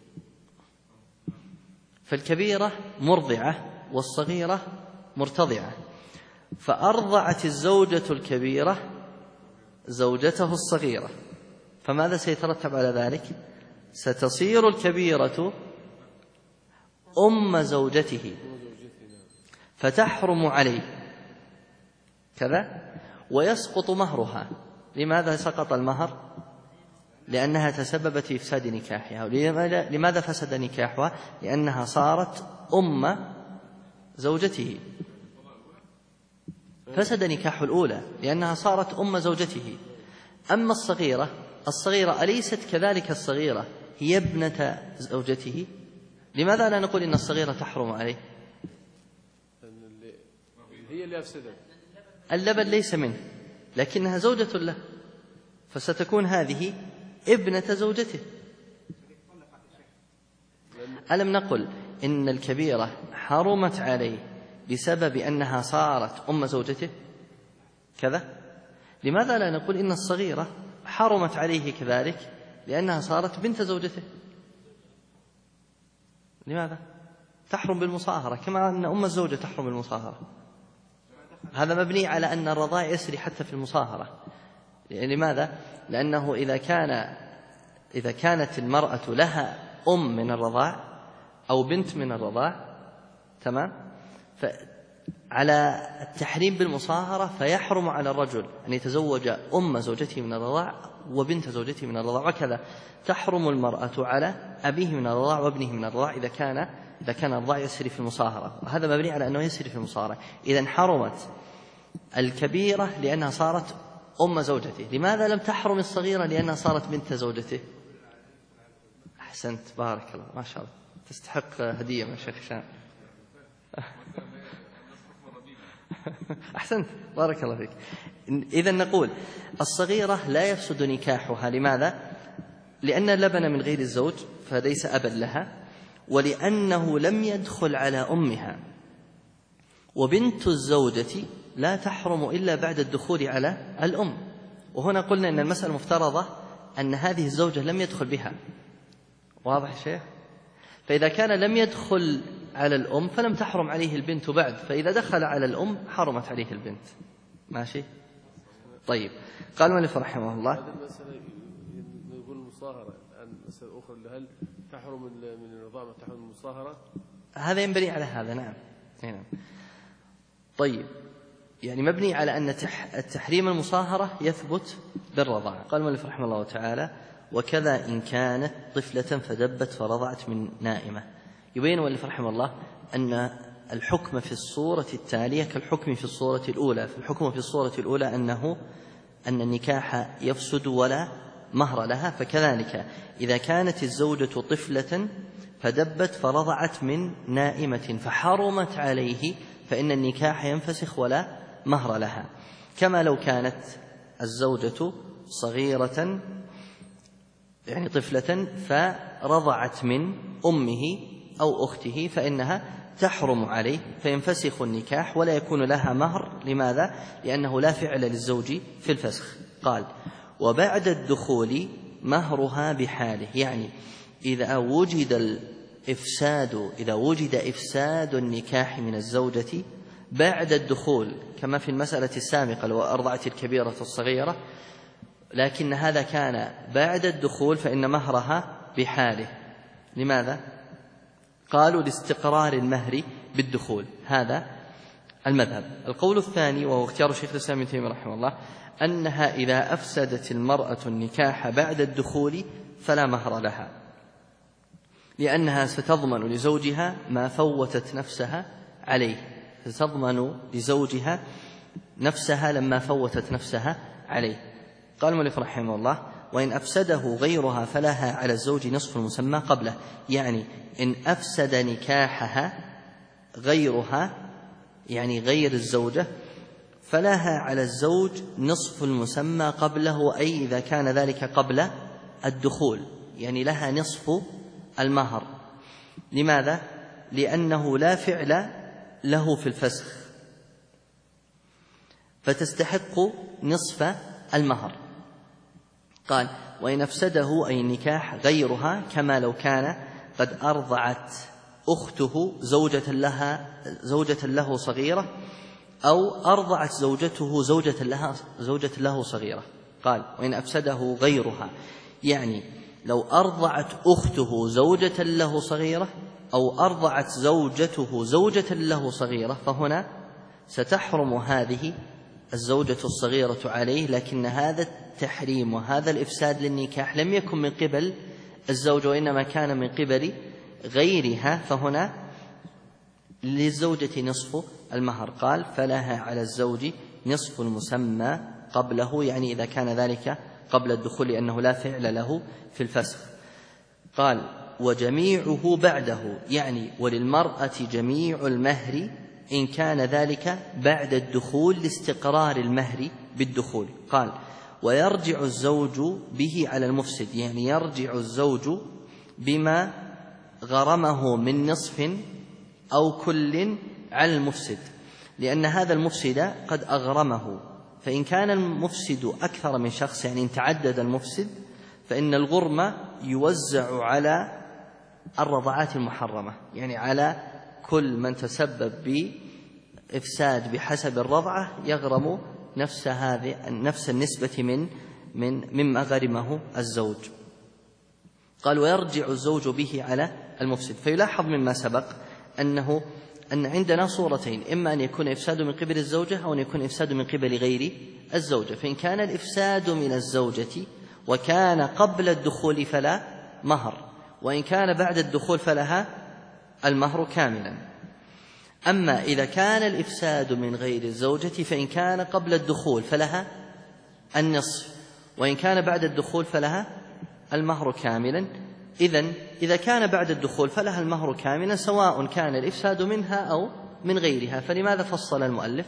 فالكبيرة مرضعة والصغيرة مرتضعة، فأرضعت الزوجة الكبيرة زوجته الصغيرة، فماذا سيترتب على ذلك؟ ستصير الكبيرة أم زوجته فتحرم عليه كذا، ويسقط مهرها. لماذا سقط المهر؟ لأنها تسببت في إفساد نكاحها. لماذا فسد نكاحها؟ لأنها صارت أم زوجته. فسد نكاح الأولى لأنها صارت أم زوجته. أما الصغيرة أليست كذلك؟ الصغيرة هي ابنة زوجته. لماذا لا نقول إن الصغيرة تحرم عليه؟ هي اللي أفسدت. اللبن ليس منه، لكنها زوجة له، فستكون هذه ابنة زوجته. ألم نقل إن الكبيرة حرمت عليه بسبب أنها صارت أم زوجته كذا؟ لماذا لا نقول إن الصغيرة حرمت عليه كذلك لأنها صارت بنت زوجته؟ لماذا؟ تحرم بالمصاهرة كما أن أم الزوجة تحرم بالمصاهرة. هذا مبني على أن الرضاع يسري حتى في المصاهرة. لماذا؟ لأنه إذا كانت المرأة لها أم من الرضاع أو بنت من الرضاع، تمام، فعلى التحريم بالمصاهرة فيحرم على الرجل أن يتزوج أم زوجته من الرضاع وبنت زوجته من الرضاع، وكذا تحرم المرأة على أبيه من الرضاع وابنه من الرضاع إذا كان الرضاع يسري في المصاهرة، وهذا مبني على أنه يسري في المصاهرة. إذن حرمت الكبيرة لأنها صارت أم زوجته. لماذا لم تحرم الصغيرة؟ لأنها صارت بنت زوجته. أحسنت، بارك الله، ما شاء الله، تستحق هدية من شيخ هشام. أحسنت، بارك الله فيك. إذن نقول الصغيرة لا يفسد نكاحها. لماذا؟ لأن اللبن من غير الزوج فليس أبا لها، ولأنه لم يدخل على أمها. وبنت الزوجة لا تحرم إلا بعد الدخول على الأم، وهنا قلنا أن المسألة مفترضة أن هذه الزوجة لم يدخل بها. واضح يا شيخ؟ فإذا كان لم يدخل على الأم فلم تحرم عليه البنت بعد، فإذا دخل على الأم حرمت عليه البنت. ماشي؟ طيب، قال المؤلف رحمه الله: هذه المسألة يقول المصاهرة الآن مسألة أخرى، هل تحرم من الرضاعة ما تحرم المصاهرة؟ هذا ينبني على هذا. نعم. طيب، يعني مبني على أن التحريم المصاهرة يثبت بالرضاعة. قال المؤلف رحمه الله تعالى: وكذا إن كانت طفلة فدبت فرضعت من نائمة. يبين المؤلف رحمه الله أن الحكم في الصورة التالية كالحكم في الصورة الأولى. فالحكم في الصورة الأولى أن النكاح يفسد ولا مهر لها، فكذلك إذا كانت الزوجة طفلة فدبت فرضعت من نائمة فحرمت عليه فإن النكاح ينفسخ ولا مهر لها، كما لو كانت الزوجة صغيرة يعني طفلة فرضعت من أمه أو أخته فإنها تحرم عليه فينفسخ النكاح ولا يكون لها مهر. لماذا؟ لأنه لا فعل للزوج في الفسخ. قال: وبعد الدخول مهرها بحاله، يعني إذا وجد إفساد النكاح من الزوجة بعد الدخول، كما في المسألة السابقة لو أرضعت الكبيرة الصغيرة، لكن هذا كان بعد الدخول فإن مهرها بحاله. لماذا؟ قالوا لاستقرار المهر بالدخول. هذا المذهب. القول الثاني وهو اختيار شيخ الإسلام ابن تيمية رحمه الله أنها إذا أفسدت المرأة النكاح بعد الدخول فلا مهر لها، لأنها ستضمن لزوجها ما فوتت نفسها عليه، ستضمن لزوجها نفسها لما فوتت نفسها عليه. قال المؤلف رحمه الله: وإن أفسده غيرها فلها على الزوج نصف المسمى قبله، يعني إن أفسد نكاحها غيرها يعني غير الزوجة فلها على الزوج نصف المسمى قبله، أي إذا كان ذلك قبل الدخول، يعني لها نصف المهر. لماذا؟ لأنه لا فعل له في الفسخ فتستحق نصف المهر. قال: وإن أفسده أي النكاح غيرها، كما لو كان قد أرضعت أخته زوجة له صغيرة، أو أرضعت زوجته زوجة له صغيرة. قال: وإن أفسده غيرها، يعني لو أرضعت أخته زوجة له صغيرة أو أرضعت زوجته زوجة له صغيرة، فهنا ستحرم هذه الزوجة الصغيرة عليه، لكن هذا التحريم وهذا الإفساد للنكاح لم يكن من قبل الزوجة وإنما كان من قبل غيرها، فهنا للزوجة نصف المهر. قال: فلها على الزوج نصف المسمى قبله، يعني إذا كان ذلك قبل الدخول لأنه لا فعل له في الفسخ. قال: وجميعه بعده، يعني وللمرأة جميع المهر إن كان ذلك بعد الدخول لاستقرار المهر بالدخول. قال: ويرجع الزوج به على المفسد، يعني يرجع الزوج بما غرمه من نصف أو كل على المفسد، لأن هذا المفسد قد أغرمه. فإن كان المفسد أكثر من شخص، يعني إن تعدد المفسد، فإن الغرم يوزع على الرضعات المحرمة، يعني على كل من تسبب بإفساد بحسب الرضعة يغرم نفس النسبة مما غرمه الزوج. قال: ويرجع الزوج به على المفسد. فيلاحظ مما سبق أن عندنا صورتين: إما أن يكون إفساد من قبل الزوجة أو أن يكون إفساد من قبل غير الزوجة. فإن كان الإفساد من الزوجة وكان قبل الدخول فلا مهر، وإن كان بعد الدخول فلها المهر كاملا. أما إذا كان الإفساد من غير الزوجة فإن كان قبل الدخول فلها النصف، وإن كان بعد الدخول فلها المهر كاملا. إذا كان بعد الدخول فلها المهر كاملا سواء كان الإفساد منها أو من غيرها. فلماذا فصل المؤلف؟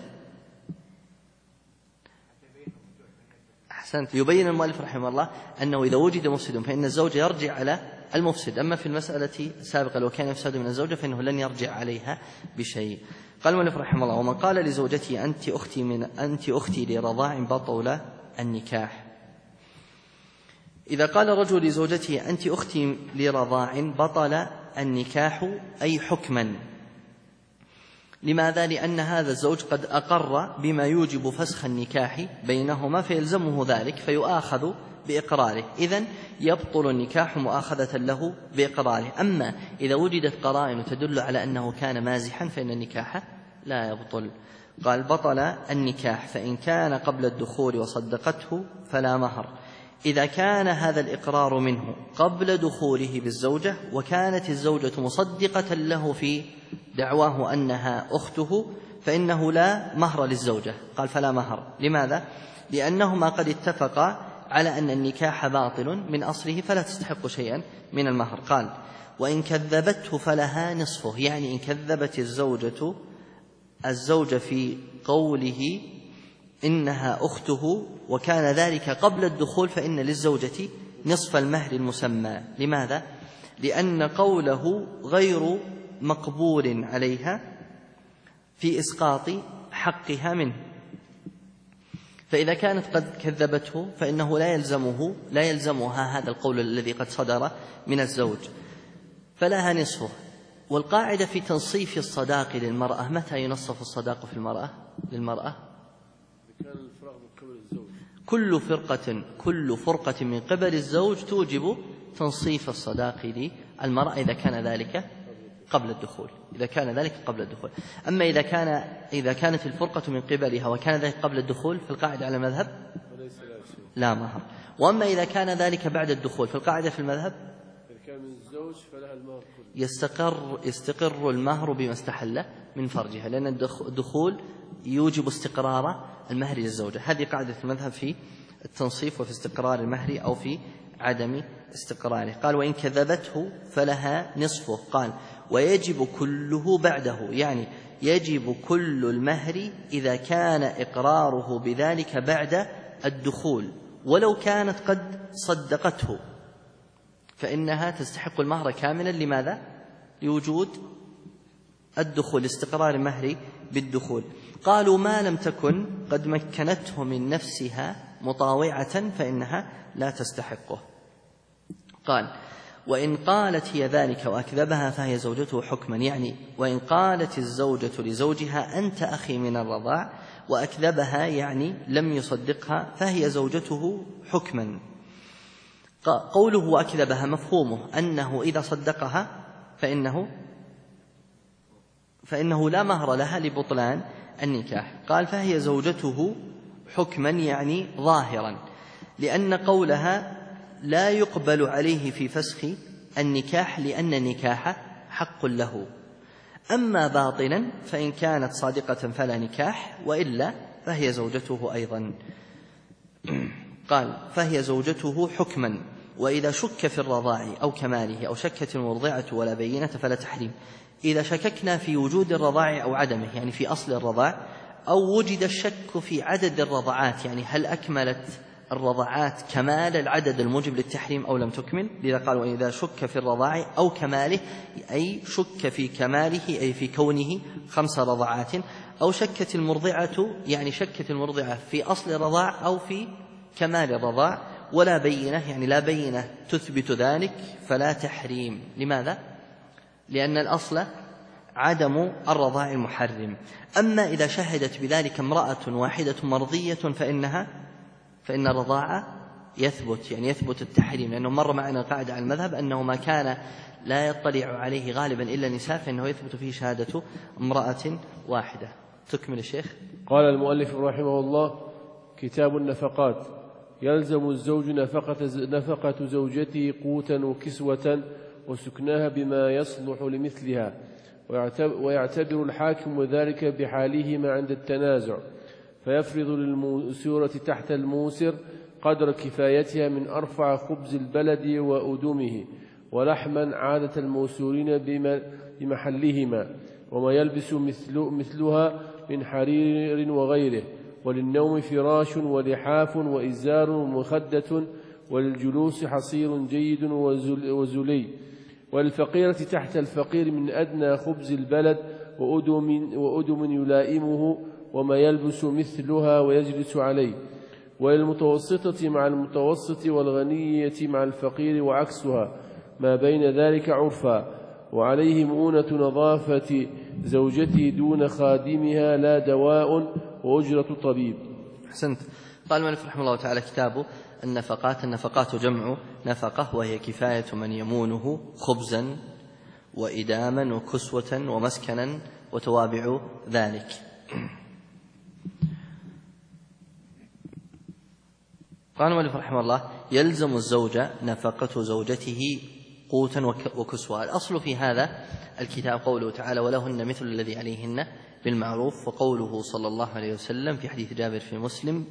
أحسنت. يبين المؤلف رحمه الله أنه إذا وجد مفسد فإن الزوج يرجع على المفسد، أما في المسألة السابقة لو كان يفسد من الزوجة فإنه لن يرجع عليها بشيء. قال المؤلف رحمه الله: ومن قال لزوجته أنت أختي لرضاع بطل النكاح. إذا قال رجل لزوجته أنت أختي لرضاع بطل النكاح أي حكما. لماذا؟ لأن هذا الزوج قد أقر بما يوجب فسخ النكاح بينهما فيلزمه ذلك فيؤاخذ بإقراره. إذن يبطل النكاح مؤاخذة له بإقراره. أما إذا وجدت قرائن تدل على أنه كان مازحا فإن النكاح لا يبطل. قال بطل النكاح فإن كان قبل الدخول وصدقته فلا مهر. إذا كان هذا الإقرار منه قبل دخوله بالزوجة وكانت الزوجة مصدقة له في دعواه أنها أخته فإنه لا مهر للزوجة. قال فلا مهر. لماذا؟ لأنهما قد اتفقا على أن النكاح باطل من أصله فلا تستحق شيئا من المهر. قال وإن كذبته فلها نصفه، يعني إن كذبت الزوجة في قوله إنها أخته وكان ذلك قبل الدخول فإن للزوجة نصف المهر المسمى. لماذا؟ لأن قوله غير مقبول عليها في إسقاط حقها منه، فإذا كانت قد كذبته فإنه لا يلزمها هذا القول الذي قد صدر من الزوج، فلها نصفه. والقاعدة في تنصيف الصداق للمرأة، متى ينصف الصداق في للمرأة؟ كل فرقة من قبل الزوج توجب تنصيف الصداق للمرأة إذا كان ذلك قبل الدخول. أما إذا كانت الفرقة من قبلها وكان ذلك قبل الدخول فالقاعدة على المذهب لا مهر. وأما إذا كان ذلك بعد الدخول فالقاعدة في المذهب يستقر المهر بما استحل من فرجها، لأن الدخول يوجب استقرار المهر للزوجة. هذه قاعدة المذهب في التنصيف وفي استقرار المهر أو في عدم استقراره. قال وإن كذبته فلها نصفه. قال ويجب كله بعده، يعني يجب كل المهر إذا كان إقراره بذلك بعد الدخول، ولو كانت قد صدقته فإنها تستحق المهر كاملا. لماذا؟ لوجود الدخول، استقرار المهر بالدخول. قالوا ما لم تكن قد مكنته من نفسها مطاوعة فإنها لا تستحقه. قال وإن قالت هي ذلك وأكذبها فهي زوجته حكما، يعني وإن قالت الزوجة لزوجها أنت أخي من الرضاع وأكذبها يعني لم يصدقها فهي زوجته حكما. قوله وأكذبها مفهومه أنه إذا صدقها فإنه لا مهر لها لبطلان النكاح. قال فهي زوجته حكما يعني ظاهرا، لأن قولها لا يقبل عليه في فسخ النكاح لأن النكاح حق له. أما باطنا فإن كانت صادقة فلا نكاح، وإلا فهي زوجته أيضا. قال فهي زوجته حكما، وإذا شك في الرضاع أو كماله أو شكت المرضعة ولا بينة فلا تحريم. إذا شككنا في وجود الرضاع أو عدمه، يعني في أصل الرضاع، أو وجد الشك في عدد الرضعات، يعني هل أكملت الرضعات كمال العدد الموجب للتحريم أو لم تكمل، لذا قالوا إذا شك في الرضاع أو كماله أي شك في كماله أي في كونه 5 رضعات، أو شكت المرضعة يعني شكت المرضعة في أصل الرضاع أو في كمال الرضاع، ولا بينة يعني لا بينة تثبت ذلك فلا تحريم. لماذا؟ لأن الأصل عدم الرضاع المحرم. أما إذا شهدت بذلك امرأة واحدة مرضية فإن الرضاعة يثبت، يعني يثبت التحريم، لأنه مر معنا قاعدة على المذهب أنه ما كان لا يطلع عليه غالبا إلا النساء فإنه يثبت فيه شهادة امرأة واحدة. تكمل الشيخ. قال المؤلف رحمه الله: كتاب النفقات. يلزم الزوج نفقة زوجته قوتا وكسوة وسكناها بما يصلح لمثلها، ويعتبر الحاكم ذلك بحالهما عند التنازع، فيفرض للموسورة تحت الموسر قدر كفايتها من أرفع خبز البلد وأدمه، ولحما عادة الموسورين بمحلهما، وما يلبس مثلها من حرير وغيره، وللنوم فراش ولحاف وإزار ومخدة، وللجلوس حصير جيد وزلي، والفقيرة تحت الفقير من أدنى خبز البلد وأدم يلائمه، وما يلبس مثلها ويجلس عليه، وللمتوسطة مع المتوسط، والغنية مع الفقير وعكسها، ما بين ذلك عرفا. وعليه مؤونة نظافة زوجته دون خادمها لا دواء وأجرة طبيب. أحسنت. قال المؤلف رحمه الله تعالى: كتاب النفقات جمع نفقة، وهي كفاية من يمونه خبزا وإداما وكسوة ومسكنا وتوابع ذلك. قال المؤلف رحمه الله: يلزم الزوج نفقة زوجته قوتا وكسوة. الأصل في هذا الكتاب قوله تعالى: ولهن مثل الذي عليهن بالمعروف، وقوله صلى الله عليه وسلم في حديث جابر في مسلم: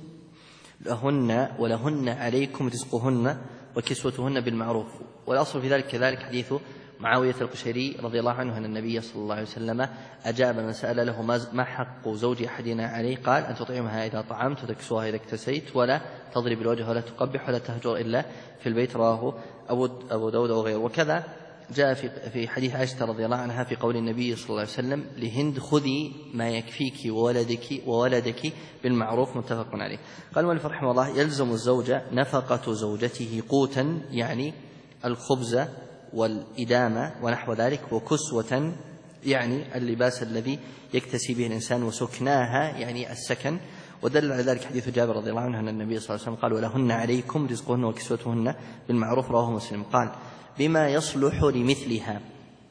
ولهن عليكم رزقهن وكسوتهن بالمعروف. والأصل في ذلك كذلك حديث معاوية القشيري رضي الله عنه أن النبي صلى الله عليه وسلم أجاب من سأل له: ما حق زوج أحدنا عليه؟ قال: أن تطعمها إذا طعمت وتكسوها إذا اكتسيت، ولا تضرب الوجه ولا تقبح ولا تهجر إلا في البيت. رواه أبو داود وغيره. وكذا جاء في حديث عائشة رضي الله عنها في قول النبي صلى الله عليه وسلم لهند: خذي ما يكفيك وولدك بالمعروف. متفق عليه. قال المؤلف رحمه الله: يلزم الزوج نفقة زوجته قوتا، يعني الخبز والإدامة ونحو ذلك، وكسوة يعني اللباس الذي يكتسي به الإنسان، وسكناها يعني السكن. ودل على ذلك حديث جابر رضي الله عنه أن النبي صلى الله عليه وسلم قال: ولهن عليكم رزقهن وكسوتهن بالمعروف. رواه مسلم. قال: بما يصلح لمثلها،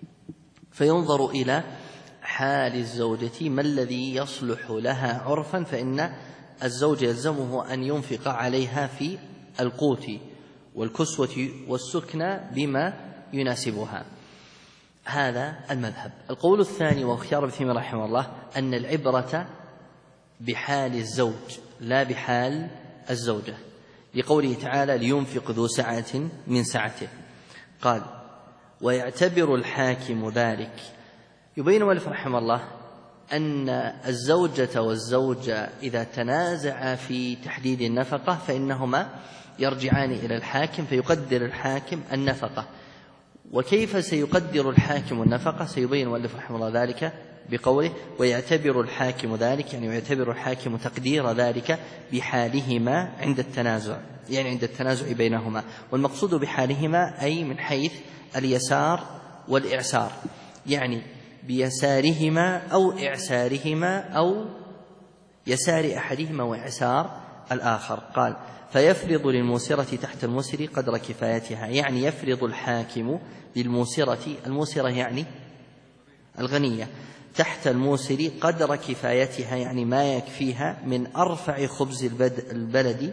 فينظر إلى حال الزوجة ما الذي يصلح لها عرفا، فإن الزوج يلزمه أن ينفق عليها في القوت والكسوة والسكنى بما يناسبها. هذا المذهب. القول الثاني واختيار ابن تيمية رحمه الله أن العبرة بحال الزوج لا بحال الزوجة، لقوله تعالى: لينفق ذو سعة من سعته. قال: ويعتبر الحاكم ذلك. يبين المؤلف رحمه الله أن الزوجة والزوج إذا تنازعا في تحديد النفقة فإنهما يرجعان إلى الحاكم فيقدر الحاكم النفقة. وكيف سيقدر الحاكم النفقة؟ سيبين المؤلف رحمه الله ذلك بقوله: ويعتبر الحاكم ذلك، يعني ويعتبر الحاكم تقدير ذلك بحالهما عند التنازع، يعني عند التنازع بينهما. والمقصود بحالهما أي من حيث اليسار والإعسار، يعني بيسارهما أو إعسارهما أو يسار أحدهما وإعسار الآخر. قال: فيفرض للموسرة تحت الموسر قدر كفايتها، يعني يفرض الحاكم للموسرة، الموسرة يعني الغنية، تحت الموسر قدر كفايتها، يعني ما يكفيها من أرفع خبز البلد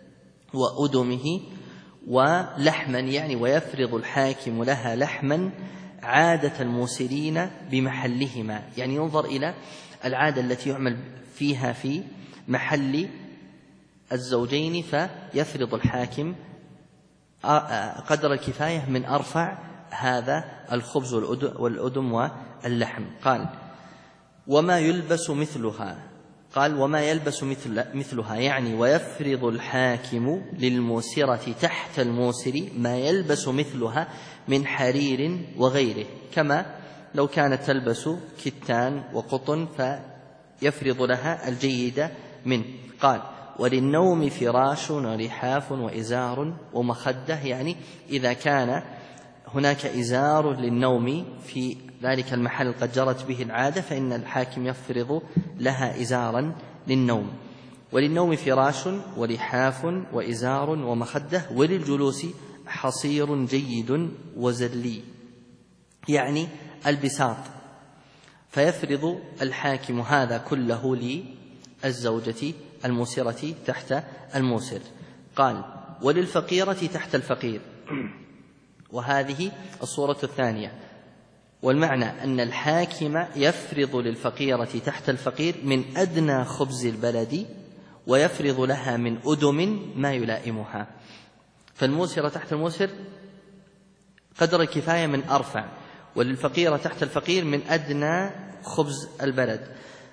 وأدمه ولحما، يعني ويفرض الحاكم لها لحما عادة الموسرين بمحلهما، يعني ينظر إلى العادة التي يعمل فيها في محل الزوجين، فيفرض الحاكم قدر الكفاية من أرفع هذا الخبز والأدم واللحم. قال: وما يلبس مثلها. قال: وما يلبس مثلها، يعني ويفرض الحاكم للموسرة تحت الموسر ما يلبس مثلها من حرير وغيره، كما لو كانت تلبس كتان وقطن فيفرض لها الجيد منه. قال: وللنوم فراش ولحاف وإزار ومخدة، يعني إذا كان هناك إزار للنوم في ذلك المحل قد جرت به العادة فإن الحاكم يفرض لها إزارا للنوم. وللنوم فراش ولحاف وإزار ومخدة، وللجلوس حصير جيد وزلي، يعني البساط، فيفرض الحاكم هذا كله للزوجة الموسرة تحت الموسر. قال: وللفقيرة تحت الفقير. وهذه الصورة الثانية. والمعنى أن الحاكم يفرض للفقيرة تحت الفقير من أدنى خبز البلد، ويفرض لها من أدم ما يلائمها. فالموسرة تحت الموسر قدر الكفاية من أرفع، وللفقيرة تحت الفقير من أدنى خبز البلد.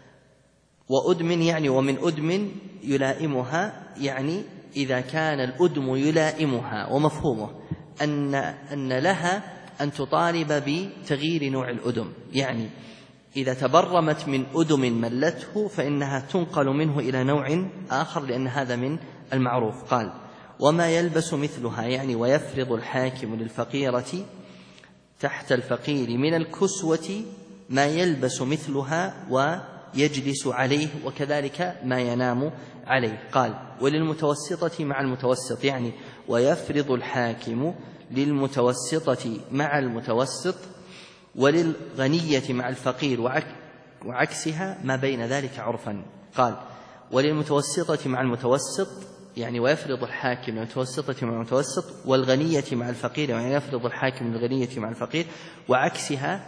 وأدم يعني ومن أدم يلائمها، يعني إذا كان الأدم يلائمها، ومفهومه أن لها أن تطالب بتغيير نوع الأدم، يعني إذا تبرمت من أدم ملته فإنها تنقل منه إلى نوع آخر، لأن هذا من المعروف. قال: وما يلبس مثلها، يعني ويفرض الحاكم للفقيرة تحت الفقير من الكسوة ما يلبس مثلها يجلس عليه وكذلك ما ينام عليه. قال وللمتوسطة مع المتوسط، يعني ويفرض الحاكم للمتوسطة مع المتوسط وللغنية مع الفقير وعكسها ما بين ذلك عرفا. قال وللمتوسطة مع المتوسط، يعني ويفرض الحاكم للمتوسطة مع المتوسط والغنية مع الفقير، يعني يفرض الحاكم للغنية مع الفقير وعكسها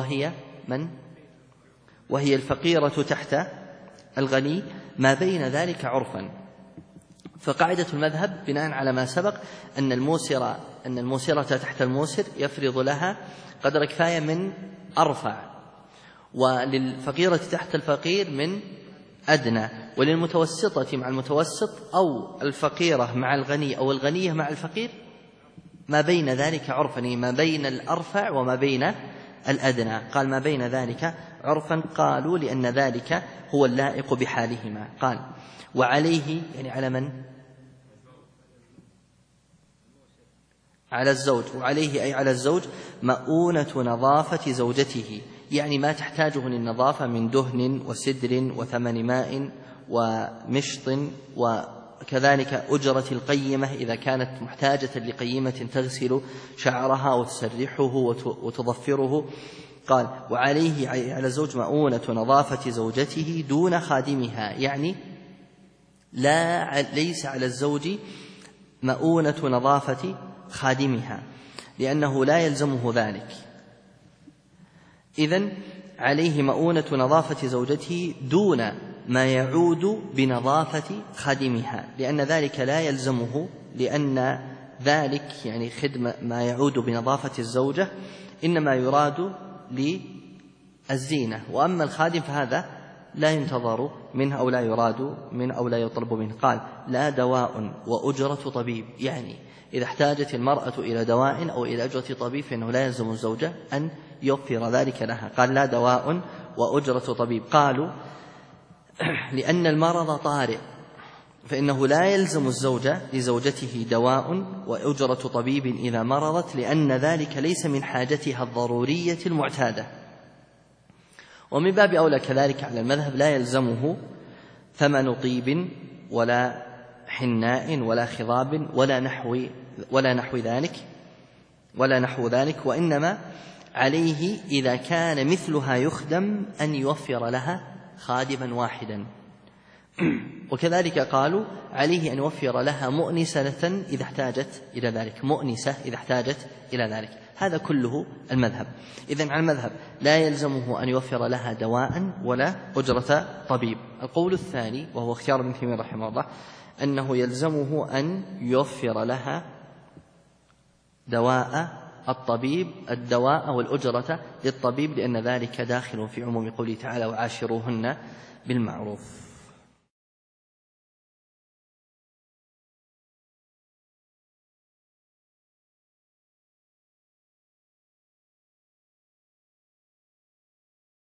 وهي الفقيرة تحت الغني ما بين ذلك عرفا. فقاعدة المذهب بناء على ما سبق أن الموسرة تحت الموسر يفرض لها قدر كفاية من أرفع، وللفقيرة تحت الفقير من أدنى، وللمتوسطة مع المتوسط أو الفقيرة مع الغني أو الغنية مع الفقير ما بين ذلك عرفا، ما بين الأرفع وما بين الأدنى. قال ما بين ذلك عرفا، قالوا لأن ذلك هو اللائق بحالهما. قال وعليه، يعني على من؟ على الزوج. وعليه أي على الزوج مؤونة نظافة زوجته، يعني ما تحتاجه للنظافة من دهن وسدر وثمن ماء ومشط، وكذلك أجرة القيمة إذا كانت محتاجة لقيمة تغسل شعرها وتسرحه وتضفره. قال وعليه على الزوج مؤونة نظافة زوجته دون خادمها، يعني ليس على الزوج مؤونة نظافة خادمها لأنه لا يلزمه ذلك. إذن عليه مؤونة نظافة زوجته دون ما يعود بنظافة خادمها، لأن ذلك لا يلزمه، لأن ذلك يعني خدمة ما يعود بنظافة الزوجة إنما يراد للزينة، وأما الخادم فهذا لا ينتظر منه أو لا يراد منه أو لا يطلب منه. قال لا دواء وأجرة طبيب، يعني إذا احتاجت المرأة إلى دواء أو إلى أجرة طبيب فإنه لا يلزم الزوجة أن يوفر ذلك لها. قال لا دواء وأجرة طبيب. قالوا لأن المرض طارئ فإنه لا يلزم الزوجة لزوجته دواء وأجرة طبيب إذا مرضت، لأن ذلك ليس من حاجتها الضرورية المعتادة. ومن باب أولى كذلك على المذهب لا يلزمه ثمن طيب ولا حناء ولا خضاب ولا نحو ذلك، وإنما عليه إذا كان مثلها يخدم أن يوفر لها خادما واحدا. وكذلك قالوا عليه أن يوفر لها مؤنسة إذا احتاجت إلى ذلك، مؤنسة إذا احتاجت إلى ذلك. هذا كله المذهب. إذن على المذهب لا يلزمه أن يوفر لها دواء ولا أجرة طبيب. القول الثاني وهو اختيار ابن تيمية رحمه الله أنه يلزمه أن يوفر لها دواء الطبيب، الدواء والأجرة للطبيب، لأن ذلك داخل في عموم قوله تعالى وعاشروهن بالمعروف.